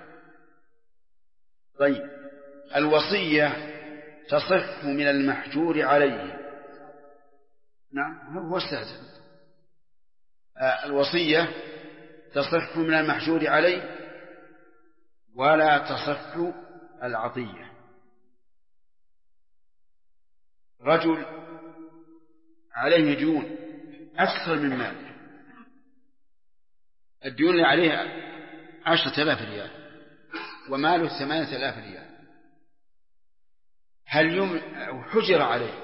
طيب الوصية تصح من المحجور عليه. نعم هو السادس. الوصية تصح من المحجور عليه ولا تصح العطية. رجل عليه ديون أكثر من ماله، الديون اللي عليه 10,000 ريال وماله 8,000 ريال، حجر عليه،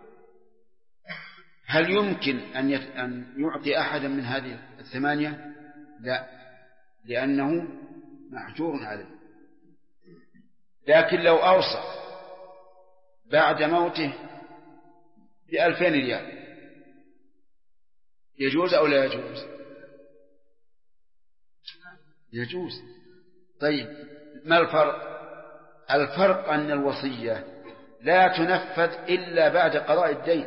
هل يمكن أن يعطي أحدا من هذه 8؟ لا، لأنه محجور عليه. لكن لو أوصى بعد موته ب2,000 ريال يجوز أو لا يجوز؟ يجوز. طيب ما الفرق؟ الفرق أن الوصية لا تنفذ إلا بعد قضاء الدين.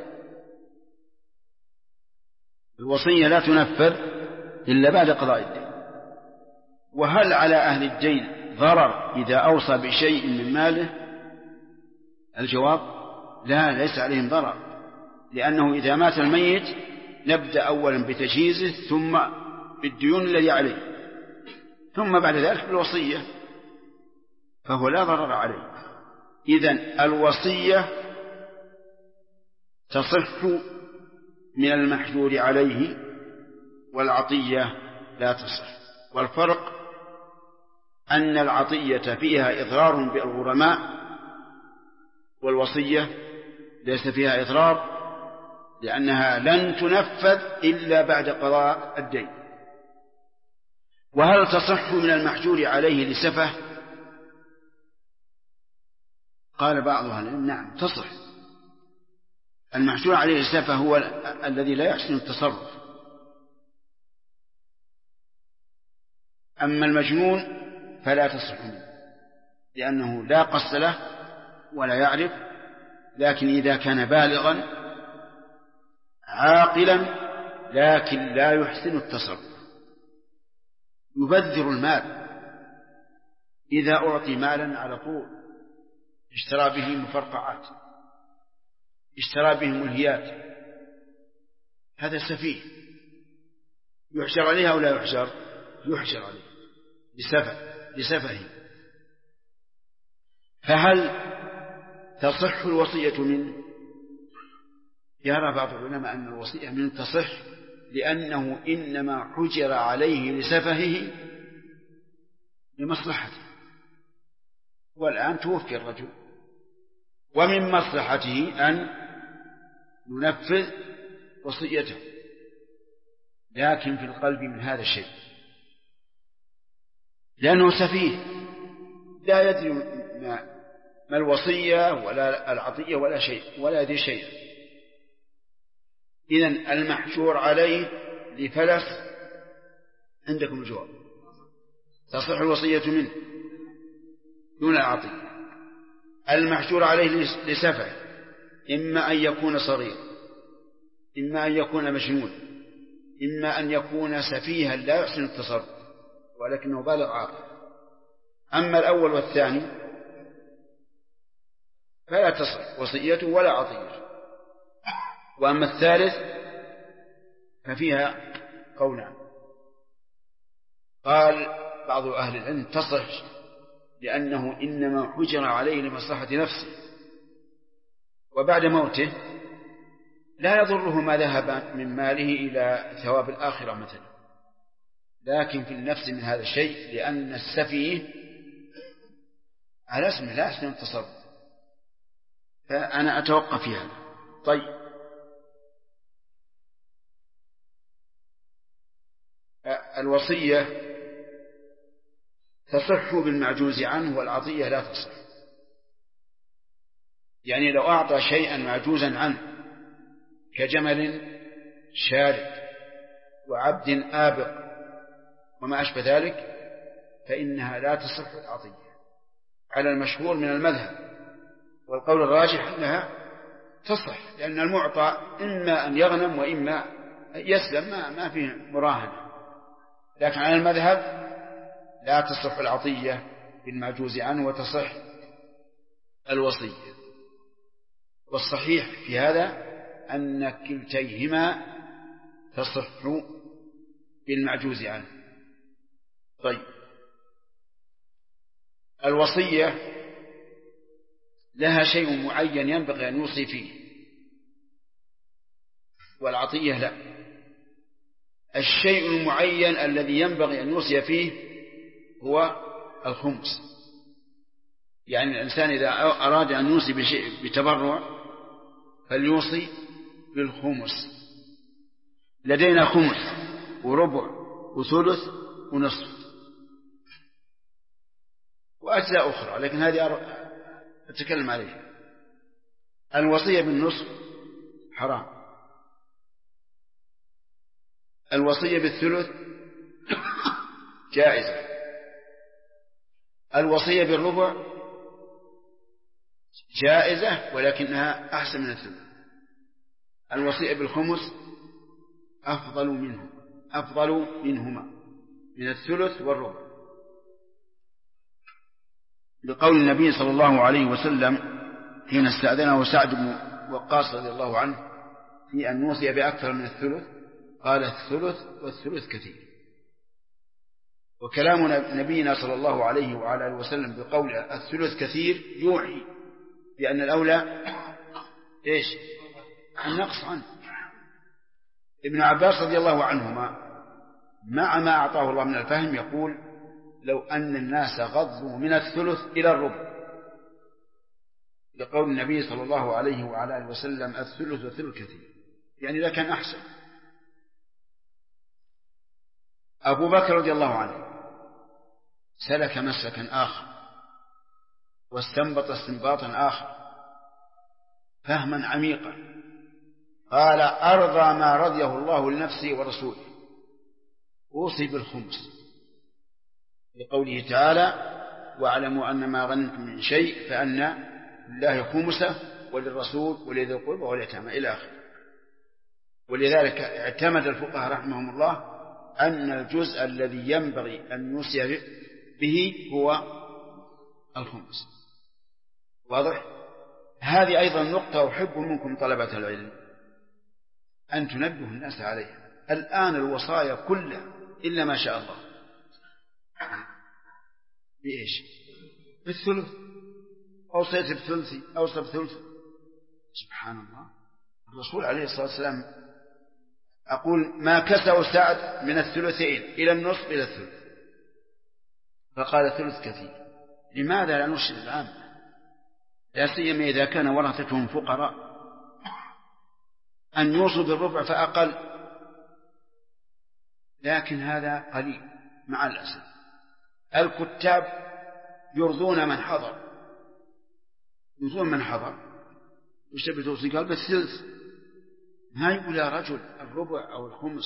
الوصية لا تنفذ إلا بعد قضاء الدين. وهل على أهل الدين ضرر إذا أوصى بشيء من ماله؟ الجواب لا، ليس عليهم ضرر، لأنه إذا مات الميت نبدأ أولا بتجهيزه ثم بالديون الذي عليه ثم بعد ذلك بالوصية، فهو لا ضرر عليه. إذن الوصية تصح من المحجور عليه والعطية لا تصح. والفرق أن العطية فيها إضرار بالغرماء والوصية ليس فيها إضرار، لأنها لن تنفذ إلا بعد قضاء الدين. وهل تصح من المحجور عليه لسفه؟ قال بعضها نعم تصح. المحجور عليه لسفه هو الذي لا يحسن التصرف. أما المجنون فلا تصح منه، لأنه لا قصد له ولا يعرف. لكن إذا كان بالغا عاقلا لكن لا يحسن التصرف يبذر المال، إذا أعطي مالا على طول اشترى به مفرقعات، اشترى به ملهيات، هذا سفيه يحشر عليها أو لا يحشر؟ يحشر عليه لسفهه. فهل تصح الوصية منه؟ يرى بعض العلماء أن الوصية منه تصح، لأنه إنما حجر عليه لسفهه لمصلحته، والآن توفي الرجل ومن مصلحته أن ينفذ وصيته، لكن في القلب من هذا الشيء، لأنه سفيه لا يدري ما الوصية ولا العطية ولا شيء، ولا يدري شيء. إذن المحجور عليه لفلس عندكم الجواب، تصح الوصية منه دون العطية. المحجور عليه لسفه، إما أن يكون صغير، إما أن يكون مجنون، إما أن يكون سفيها لا يحسن التصرف ولكنه بالغ عاقل. أما الأول والثاني فلا تصح وصيته ولا عطيته. وأما الثالث ففيها قولان. قال بعض أهل العلم تصح لأنه إنما حجر عليه لمصلحة نفسه، وبعد موته لا يضره ما ذهب من ماله إلى ثواب الآخرة مثلا، لكن في النفس من هذا الشيء، لأن السفيه على اسمه لا اسم التصرف، فأنا أتوقف في هذا. طيب، الوصية تصح بالمعجوز عنه والعطية لا تصح. يعني لو أعطى شيئا معجوزا عنه كجمل شارد وعبد آبق وما أشبه ذلك فإنها لا تصح العطية على المشهور من المذهب، والقول الراجح أنها تصح، لأن المعطى إما أن يغنم وإما يسلم، ما فيه مراهنة. لكن على المذهب لا تصح العطية بالمعجوز عنه وتصح الوصية. والصحيح في هذا أن كلتيهما تصح بالمعجوز عنه. طيب، الوصية لها شيء معين ينبغي أن يوصي فيه، والعطية لا. الشيء المعين الذي ينبغي أن يوصي فيه هو الخمس. يعني الإنسان إذا أراد أن يوصي بشيء بتبرع فليوصي بالخمس. لدينا خمس وربع وثلث ونصف وأجزاء أخرى، لكن هذه أتكلم عليها. الوصية بالنصف حرام، الوصية بالثلث جائزة، الوصية بالربع جائزة ولكنها أحسن من الثلث، الوصية بالخمس أفضل منهما من الثلث والربع، لقول النبي صلى الله عليه وسلم حين استأذنه سعد بن وقاص رضي الله عنه في أن يوصي بأكثر من الثلث قال الثلث والثلث كثير. وكلام نبينا صلى الله عليه وعلى آله وسلم بقول الثلث كثير يوحي بأن الأولى إيش؟ النقص عنه. ابن عباس رضي الله عنهما مع ما أعطاه الله من الفهم يقول لو أن الناس غضوا من الثلث إلى الربع، لقول النبي صلى الله عليه وعلى آله وسلم الثلث والثلث كثير، يعني ذا كان أحسن. أبو بكر رضي الله عنه سلك مسلكا آخر واستنبط استنباطا آخر فهما عميقا، قال أرضى ما رضيه الله لنفسه ورسوله، أوصي بالخمس، لقوله تعالى واعلموا أن ما غنمتم من شيء فأن لله خمسه وللرسول ولذي القربى واليتامى إلى آخره. ولذلك اعتمد الفقهاء رحمهم الله أن الجزء الذي ينبغي أن يوصي به هو الخمس. واضح؟ هذه أيضا نقطة أحب منكم طلبة العلم أن تنبهوا الناس عليها. الآن الوصايا كلها إلا ما شاء الله بإيش؟ بالثلث، أوصيت بثلثي أوصى بثلث. سبحان الله، الرسول عليه الصلاة والسلام أقول ما كسوا سعد من الثلثين إلى النصف إلى الثلث، فقال الثلث كثير. لماذا لا نرشد العامة؟ لا سيما إذا كان ورثتهم فقراء أن يوصوا بالربع فأقل، لكن هذا قليل مع الأسف. الكتاب يرضون من حضر، يرضون من حضر وش تبي توصي؟ قال بالثلث، ما يقول يا رجل الربع أو الخمس،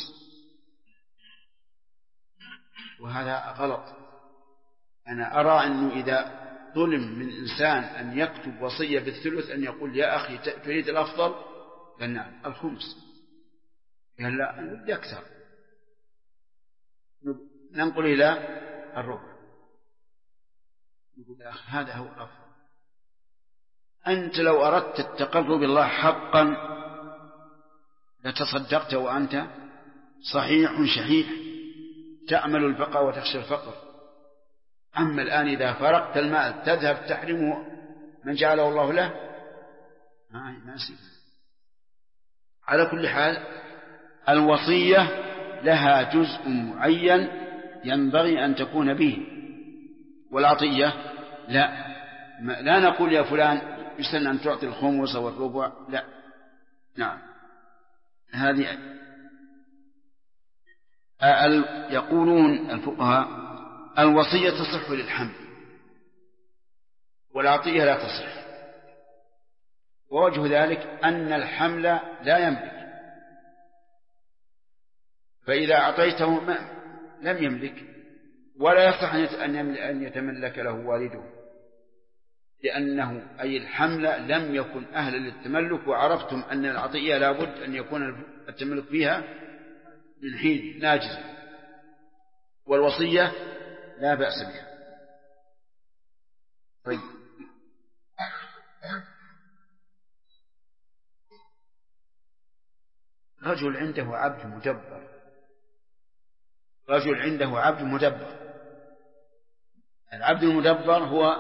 وهذا غلط. أنا أرى أنه إذا ظلم من إنسان أن يكتب وصية بالثلث أن يقول يا أخي تريد الأفضل؟ قال نعم الخمس. قال لا أنا بدي أكثر، ننقل إلى الربع. يقول يا أخي هذا هو الأفضل. أنت لو أردت التقرب بالله حقا لتصدقت وأنت صحيح شحيح تأمل البقاء وتخشى الفقر. أما الآن إذا فرقت المال تذهب تحرمه من جعله الله له، ما نسيت. على كل حال الوصية لها جزء معين ينبغي أن تكون به، والعطية لا نقول يا فلان يسن أن تعطي الخمس أو الربع، لا. نعم. هذه يقولون الفقهاء الوصية تصح للحمل والعطية لا تصح، ووجه ذلك أن الحمل لا يملك، فإذا أعطيته لم يملك ولا يصح أن يتملك له والده، لأنه أي الحمل لم يكن أهلا للتملك، وعرفتم أن العطية لا بد أن يكون التملك فيها من حين ناجزة، والوصية لا بأس بها. طيب رجل عنده عبد مدبر، العبد المدبر هو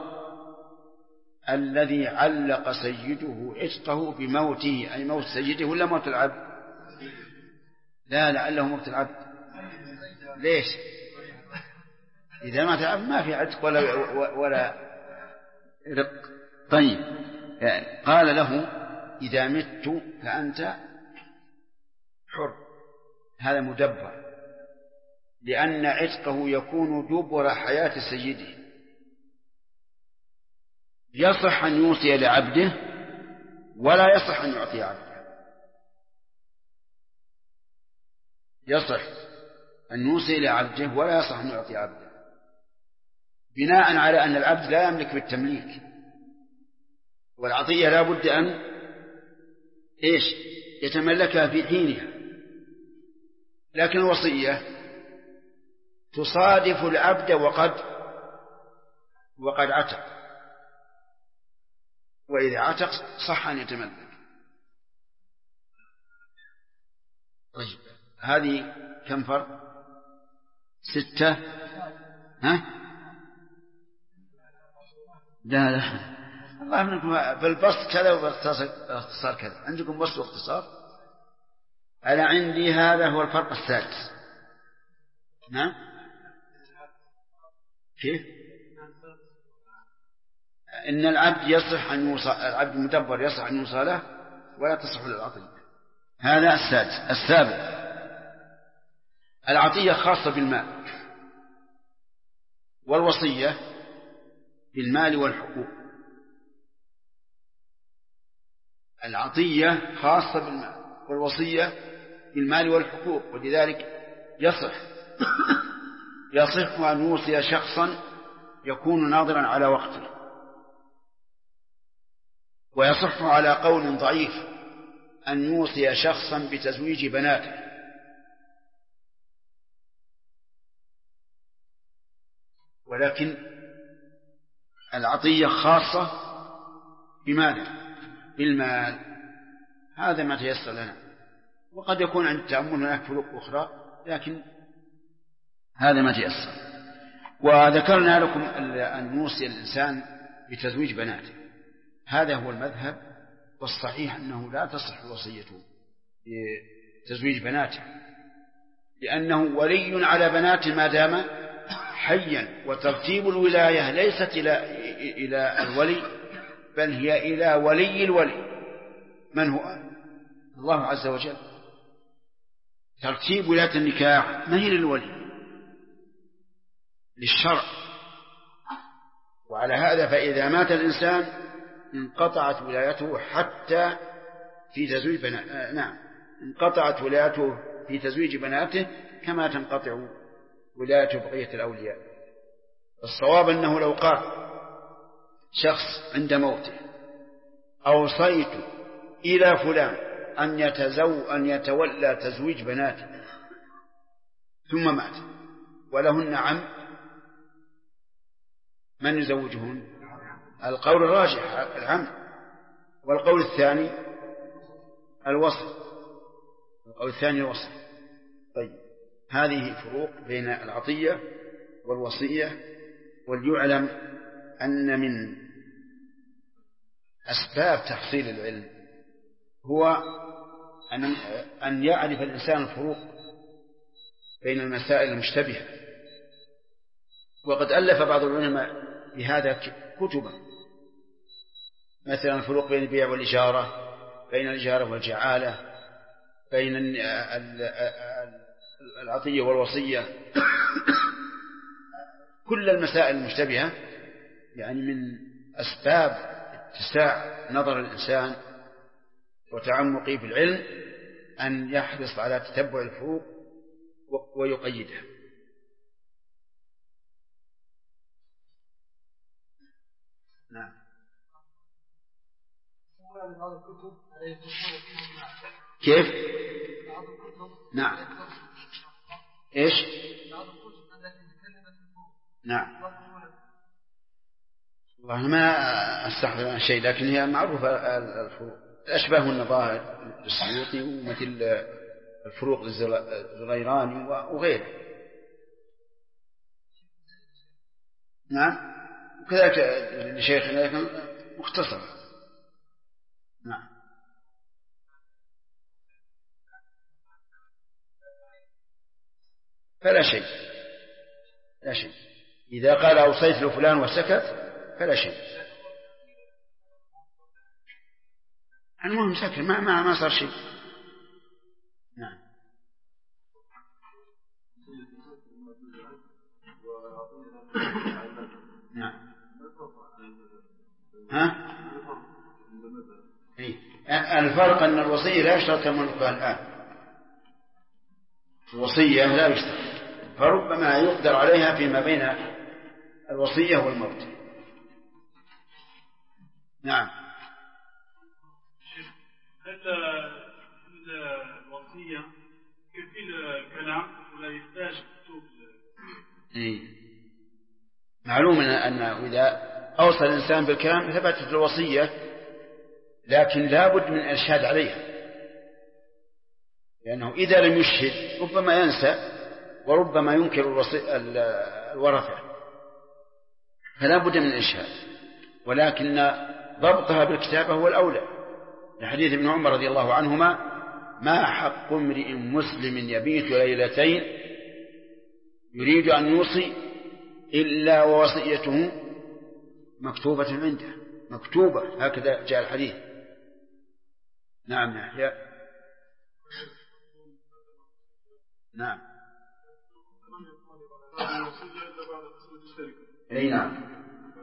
الذي علق سيده عتقه بموته، أي موت سيده ولا موت العبد؟ لا، لعله موت العبد. ليش؟ إذا مات العبد ما في عتق ولا رق. طيب قال له إذا مت فأنت حر، هذا مدبر، لأن عتقه يكون دبر حياة سيده. يصح أن يوصي لعبده ولا يصح أن يعطي عبده. يصح أن يوصي لعبده ولا يصح أن يعطي عبده، بناء على أن العبد لا يملك بالتمليك، والعطية لا بد أن يتملكها في حينها. لكن الوصية تصادف العبد وقد عتق، وإذا عتق صح أن يتملك. طيب هذه كم فرق؟ 6. لا الله منكم بالبسط كذا وباختصار كذا، عندكم بسط واختصار. أنا عندي هذا هو الفرق السادس. نعم كيف؟ إن العبد يصح أن يوصى، العبد المدبر يصح أن يوصى له ولا تصح للعطية. هذا السادس. السابع العطية خاصة بالمال، والوصية بالمال والحقوق. العطية خاصة بالمال والوصية بالمال والحقوق، ولذلك يصح أن يوصي شخصا يكون ناظرا على وقته، ويصح على قول ضعيف أن يوصي شخصا بتزويج بناته، ولكن العطية خاصة بماذا؟ بالمال. هذا ما تيسر لنا، وقد يكون عند التأمل هناك فروق أخرى، لكن هذا ما تيسر. وذكرنا لكم أن يوصي الإنسان بتزويج بناته، هذا هو المذهب، والصحيح أنه لا تصح وصيته بتزويج بناته، لأنه ولي على بناته ما دام حيا، وترتيب الولاية ليست إلى الولي، بل هي إلى ولي الولي. من هو؟ الله عز وجل. ترتيب ولاية النكاح ما هي للولي، للشرع. وعلى هذا فإذا مات الإنسان انقطعت ولايته حتى في تزويج انقطعت ولايته في تزويج بناته كما تنقطع ولاية بقية الأولياء. الصواب أنه لو قال شخص عند موته أوصيت إلى فلان أن يتولى تزويج بناته، ثم مات ولهن عم، من يزوجهن؟ القول الراجح العم، والقول الثاني الوصف. طيب هذه فروق بين العطية والوصية. وليعلم أن من أسباب تحصيل العلم هو أن يعرف الإنسان الفروق بين المسائل المشتبهة. وقد ألف بعض العلماء بهذا كتبا، مثلا الفروق بين البيع والإجارة، بين الإجارة والجعالة، بين العطية والوصية. كل المسائل المشتبهة يعني من أسباب اتساع نظر الإنسان وتعمقه في العلم أن يحرص على تتبع الفروق ويقيدها. نعم. كيف؟ نعم. إيش؟ نعم. والله ما أستحضر عن شيء، لكن هي معروفة الفروق، أشبه النظائر السيوطي ومثل الفروق الزريراني وغيره. نعم. وكذلك لشيخنا لكن مختصر. نعم. فلا شيء، لا شيء. إذا قال أوصيت لفلان وسكت فلا شيء. المهم سكت، ما صار شيء. نعم. نعم. ها؟ الفرق أن الوصية لا يشترط ملكها الآن. الوصية لا يشترط، فربما يقدر عليها فيما بين الوصية والموت. نعم. الوصية كفيل الكلام ولا يحتاج كتب؟ معلوم أن إذا أوصى الإنسان بالكلام ثبتت الوصية، لكن لا بد من الإرشاد عليها، لأنه إذا لم يشهد ربما ينسى وربما ينكر الورثة، فلا بد من الإرشاد، ولكن ضبطها بالكتابة هو الأولى، لحديث ابن عمر رضي الله عنهما: ما حق امرئ مسلم يبيت ليلتين يريد أن يوصي إلا ووصيته مكتوبة عنده، مكتوبة، هكذا جاء الحديث. نعم يحيى. نعم. اي نعم.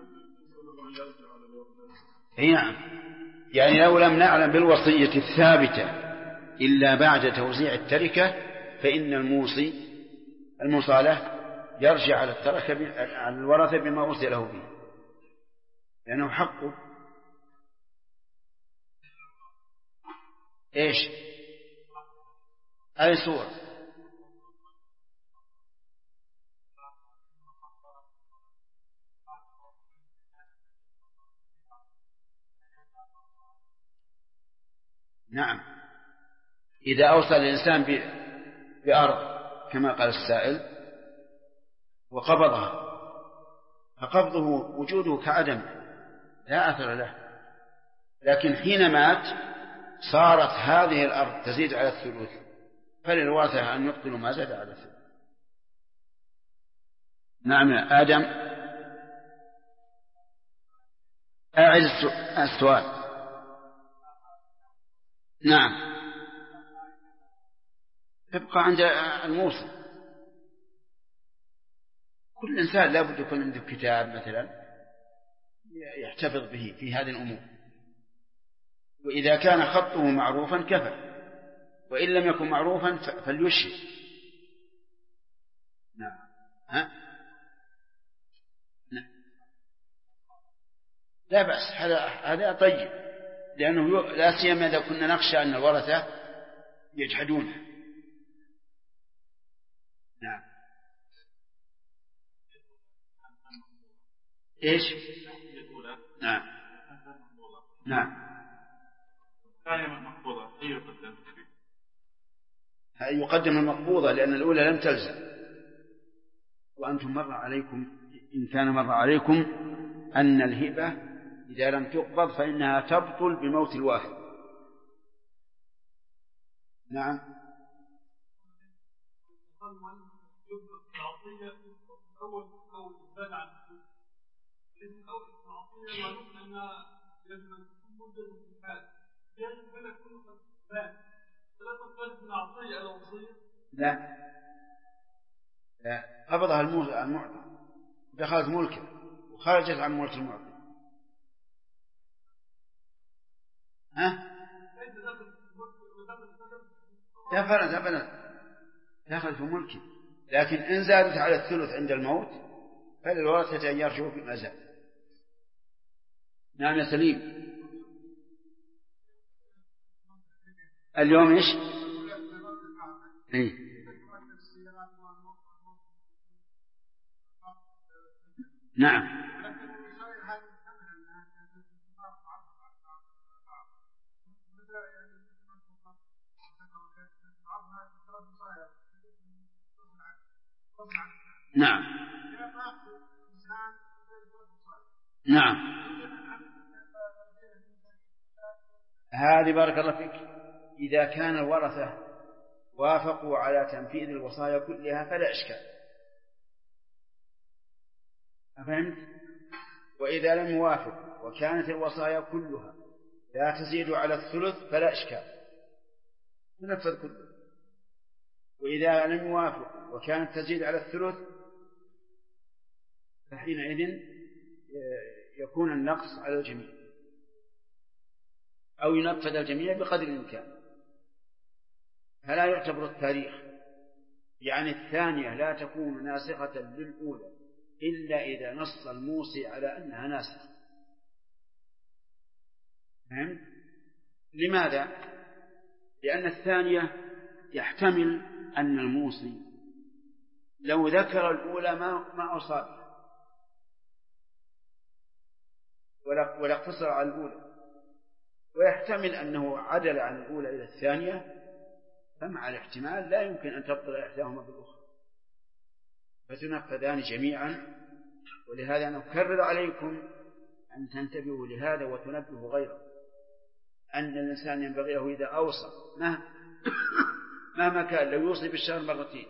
اي نعم. يعني لو لم نعلم بالوصية الثابتة إلا بعد توزيع التركة فإن الموصى له يرجع على التركة على الورثة بما أوصي له به، لأنه حقه. إيش؟ أي صورة؟ نعم. إذا أوصى الإنسان بأرض كما قال السائل وقبضها، فقبضه وجوده كعدم لا أثر له، لكن حين مات صارت هذه الأرض تزيد على الثلث، فللورثة أن يقتلوا ما زاد على الثلث. نعم يا آدم. أعد السؤال. نعم. تبقى عند الموصى. كل إنسان لا بد يكون عنده كتاب مثلا يحتفظ به في هذه الأمور، وإذا كان خطه معروفا كفى، وإن لم يكن معروفا فليشهد. نعم. ها؟ نعم. لا بأس، هذا طيب، لأنه لا سيما إذا كنا نخشى أن الورثة يجحدونه. نعم. إيش؟ نعم. نعم. يقدم المقبوضة لأن الأولى لم تلزم. وأنتم مر عليكم، إن كان مر عليكم أن الهبة إذا لم تقبض فإنها تبطل بموت الواهب، نعم. لا قبضها المعطى دخلت ملكه وخرجت عن ملك المعطي. دخلت في ملكه، لكن إن زادت على الثلث عند الموت فللورثة أن يرجعوا فيما زاد. نعم يا سليم. اليوم إيش؟ إيه؟ نعم. نعم. نعم. هذه بارك الله فيك إذا كان الورثة وافقوا على تنفيذ الوصايا كلها فلا إشكال، أفهمت؟ وإذا لم يوافق وكانت الوصايا كلها لا تزيد على الثلث فلا إشكال، تنفذ كله. وإذا لم يوافق وكانت تزيد على الثلث فحينئذ يكون النقص على الجميع أو ينفذ الجميع بقدر الإمكان. فلا يعتبر التاريخ، يعني الثانية لا تكون ناسخة للأولى إلا إذا نص الموصي على أنها ناسخة. فهمت؟ لماذا؟ لأن الثانية يحتمل أن الموصي لو ذكر الأولى ما أصاب ولا اقتصر على الأولى، ويحتمل أنه عدل عن الأولى إلى الثانية، فمع الاحتمال لا يمكن أن تبطل إحداهما بالأخرى فتنفذان جميعا. ولهذا نكرر عليكم أن تنتبهوا لهذا وتنبهوا غيره أن الإنسان ينبغي له إذا أوصى مهما كان لو يوصي بالشهر مرتين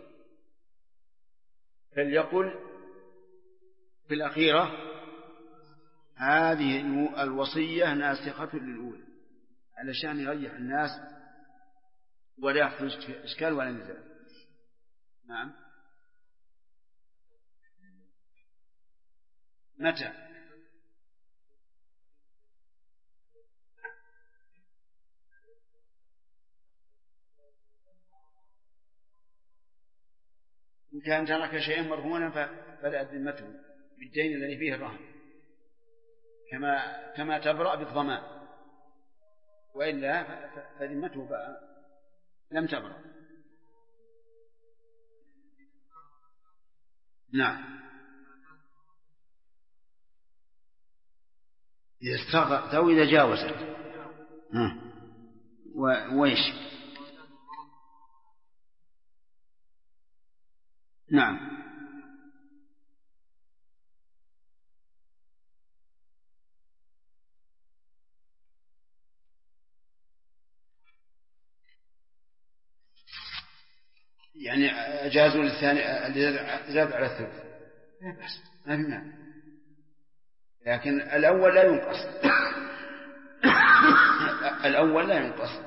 فليقل في الأخيرة هذه الوصية ناسخة للأولى علشان يريح الناس ولا يحصل إشكال ولا نزاع. نعم. متى؟ إن كان ترك شيئا مرهونا فلا ذمته بالدين الذي فيه الرهن كما تبرأ بالضمان، وإلا فذمته لم تبرأ. نعم. إذا استغرقت أو إذا جاوزت. وإيش؟ نعم. يعني أجازوا للثاني اللي زاد على الثلث لا بأس، ما في مانع، لكن الأول لا ينقص. الأول لا ينقص.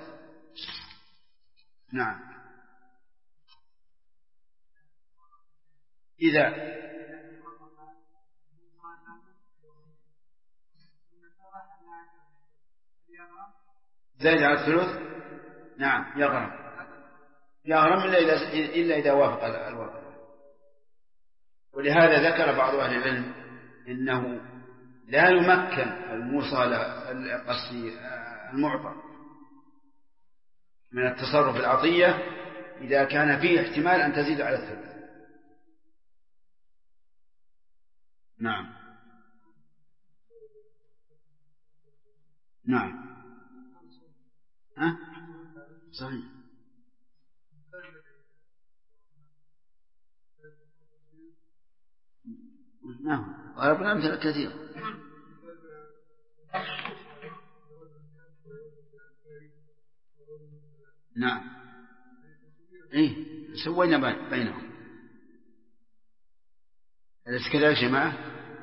نعم. إذا زاد على الثلث نعم يغرم إلا إذا وافق الوضع. ولهذا ذكر بعض أهل العلم إنه لا يمكن الموصى المعطى من التصرف العطية إذا كان فيه احتمال أن تزيد على الثلث. نعم. نعم. صحيح. نعم. ضربنا أمثلة كثيرة. نعم. إيه سوينا بينهم. أليس كذلك يا جماعة؟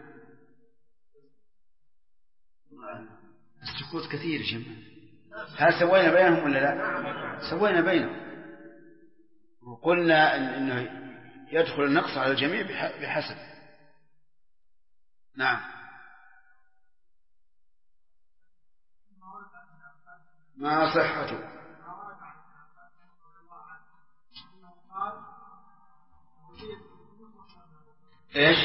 السكوت كثير يا جماعة. هل سوينا بينهم ولا لا؟ سوينا بينهم وقلنا إنه يدخل النقص على الجميع بحسب. نعم. ما صحته؟ ايش؟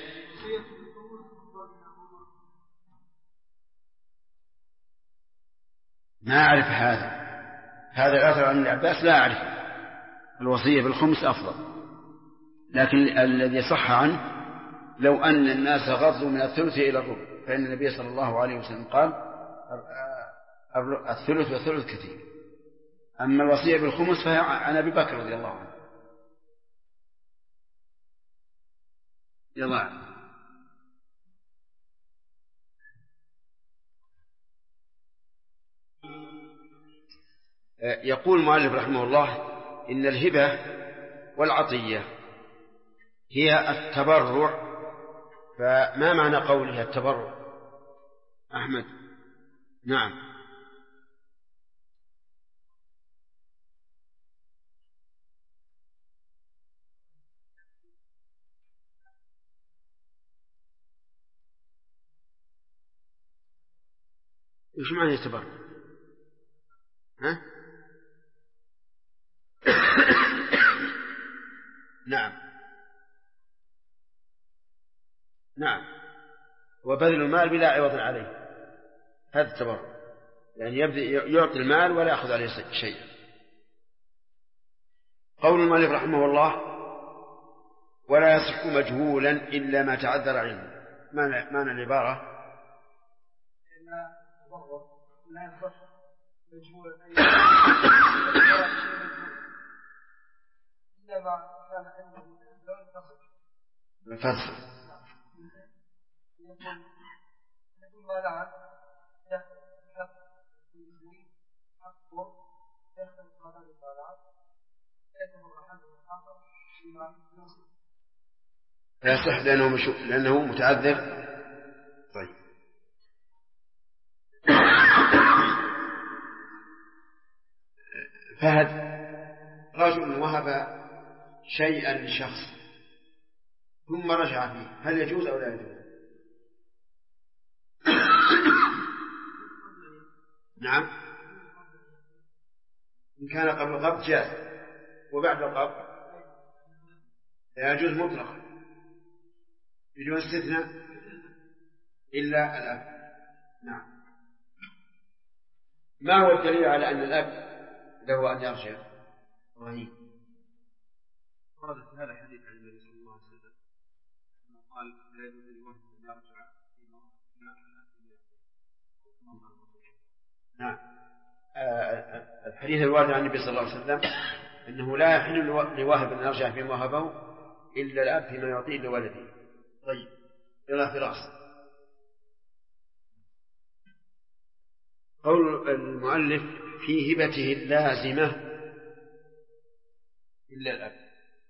ما أعرف هذا الأثر عن العباس لا أعرف. الوصية بالخمس أفضل، لكن الذي صح عنه لو أن الناس غضوا من الثلث إلى الربع، فإن النبي صلى الله عليه وسلم قال الثلث والثلث كثير. أما الوصية بالخمس فهي عن أبي بكر رضي الله عنه. يلا. يقول المؤلف رحمه الله إن الهبة والعطية هي التبرع، فما معنى قوله التبرع أحمد؟ نعم. إيش معنى التبرع؟ ها؟ نعم وبذل المال بلا عوض عليه، هذا التبرع، يعني يعطي المال ولا يأخذ عليه شيء. قول المؤلف رحمه الله ولا يصح مجهولا إلا ما تعذر علمه، معنى العبارة لا يصح مجهولا إلا ما كان عنده من فصل يكون ما لعن يأخذ حق المسلمين حقه يأخذ مكان الطالعات يأخذ أحد الآخر فيما يوصل لا يصح لأنه متعذر. طيب فهد رجل وهب شيئا لشخص ثم رجع فيه، هل يجوز أو لا يجوز؟ نعم إن كان قبل القبض جاز، وبعد القبض لا يجوز مطلقا، بدون استثناء إلا الأب. نعم. ما هو الدليل على أن الأب له أن يرجع؟ رهيب. ورد في هذا الحديث عن النبي صلى الله عليه وسلم قال لا يجوز للولد أن يرجع نعم. الحديث الوارد عن النبي صلى الله عليه وسلم أنه لا يحل لواهب أن يرجع فيما وهبه إلا الأب فيما يعطيه لولده. طيب إلى فراس. قول المؤلف في هبته اللازمة إلا الأب،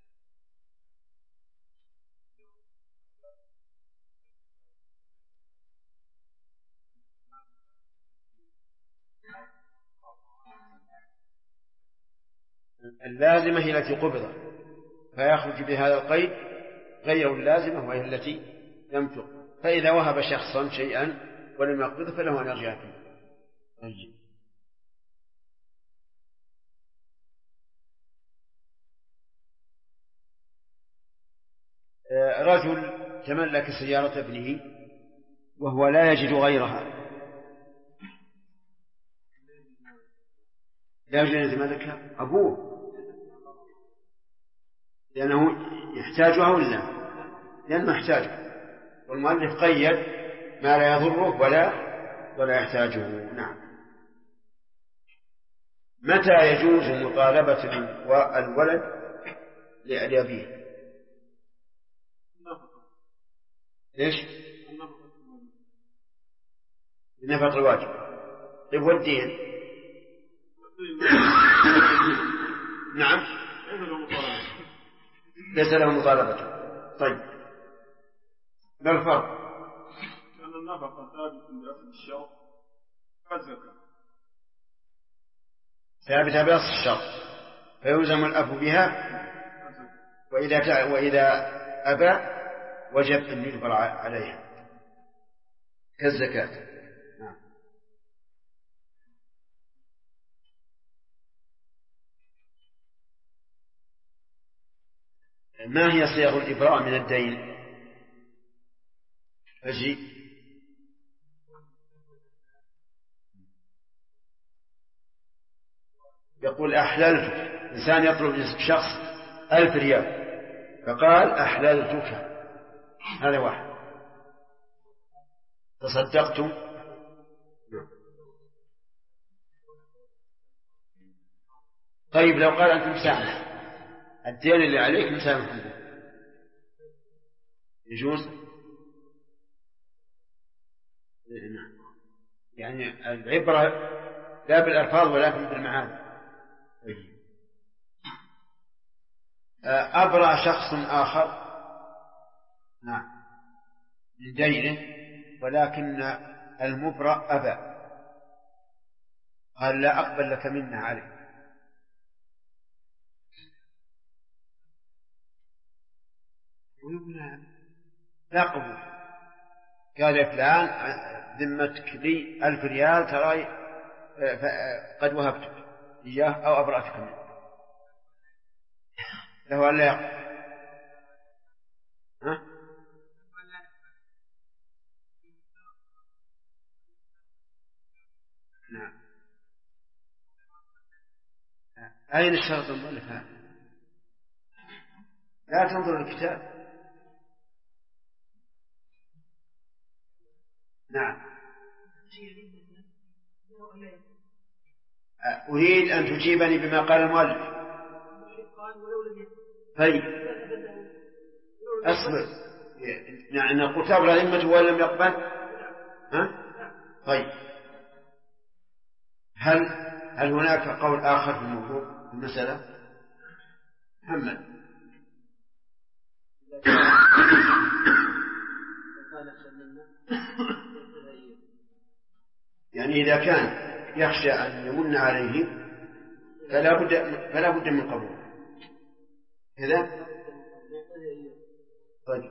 اللازمة هي التي قبضت، فيخرج بهذا القيد غير اللازمة وهي التي لم تقبض. فإذا وهب شخصا شيئا ولم يقبضه فله أن يرجع فيه. رجل تملك سيارة ابنه وهو لا يجد غيرها، لا يجد أن يتملكها أبوه لأنه يحتاجها ولا لأنه يحتاجها، والمؤلف قيد ما لا يضره ولا يحتاجه. نعم. متى يجوز مطالبة الولد لأبيه؟ ليش؟ لنفق الواجب. طيب والدين؟ نعم ليس له مطالبة. طيب ما الفرق؟ لأن النفقة ثابتة بأصل الشرط كالزكاة، ثابتة بأصل الشرط فيلزم الأب بها، وإذا أبى وجب أن يجبر عليها كالزكاة. ما هي صيغ الإبراء من الدين؟ أجي يقول أحللت، إنسان يطلب شخص 1000 ريال فقال أحللتك، هذا واحد. تصدقتم، طيب لو قال أنت مسامح، الدين اللي عليك مسامح به، يجوز؟ يعني العبرة لا بالألفاظ ولكن بالمعاني. أبرأ شخص آخر نعم من دينه، ولكن المبرأ أبى، قال لا أقبل لك منه عليه، لا قبول. قال يا فلان ذمتك لي 1000 ريال تراي قد وهبتك إياه أو أبرأتك منه، له أن لا يقبل. نعم. أين الشرط المؤلف هذا؟ لا تنظر الكتاب. نعم. أريد أن تجيبني بما قال المؤلف. طيب أصبر، يعني نقول تبرأ ذمته وإن لم يقبل. طيب هل هناك قول آخر في الموضوع في المسألة؟ محمد. يعني إذا كان يخشى أن يمن عليه فلا بد من قبول كذا. طيب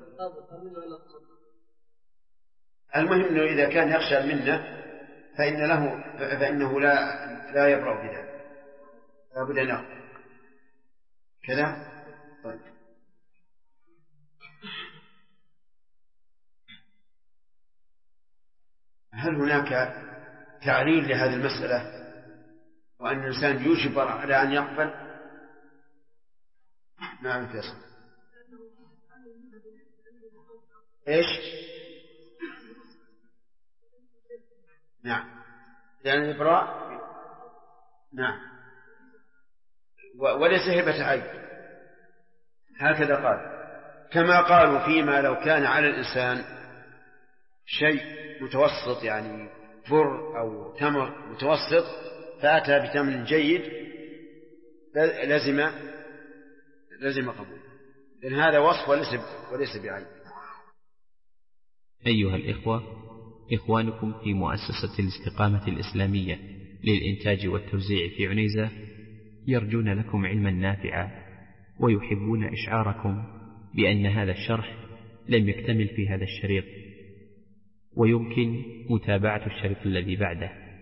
المهم أنه إذا كان يخشى المنة فإنه لا يبرأ بذلك، لا بد أن يقبل كذا. طيب هل هناك تعليل لهذه المسألة وأن الإنسان يجبر على أن يقبل؟ نعم فيصل. إيش؟ نعم يعني الإبراء. نعم وليس هبة عين، هكذا قال، كما قالوا فيما لو كان على الإنسان شيء متوسط يعني بر أو تمر متوسط فأتى بتمر جيد لازم قبول، لأن هذا وصف وليس بعين. أيها الإخوة، إخوانكم في مؤسسة الاستقامة الإسلامية للإنتاج والتوزيع في عنيزة يرجون لكم علما نافعا، ويحبون إشعاركم بأن هذا الشرح لم يكتمل في هذا الشريط، ويمكن متابعة الشريط الذي بعده.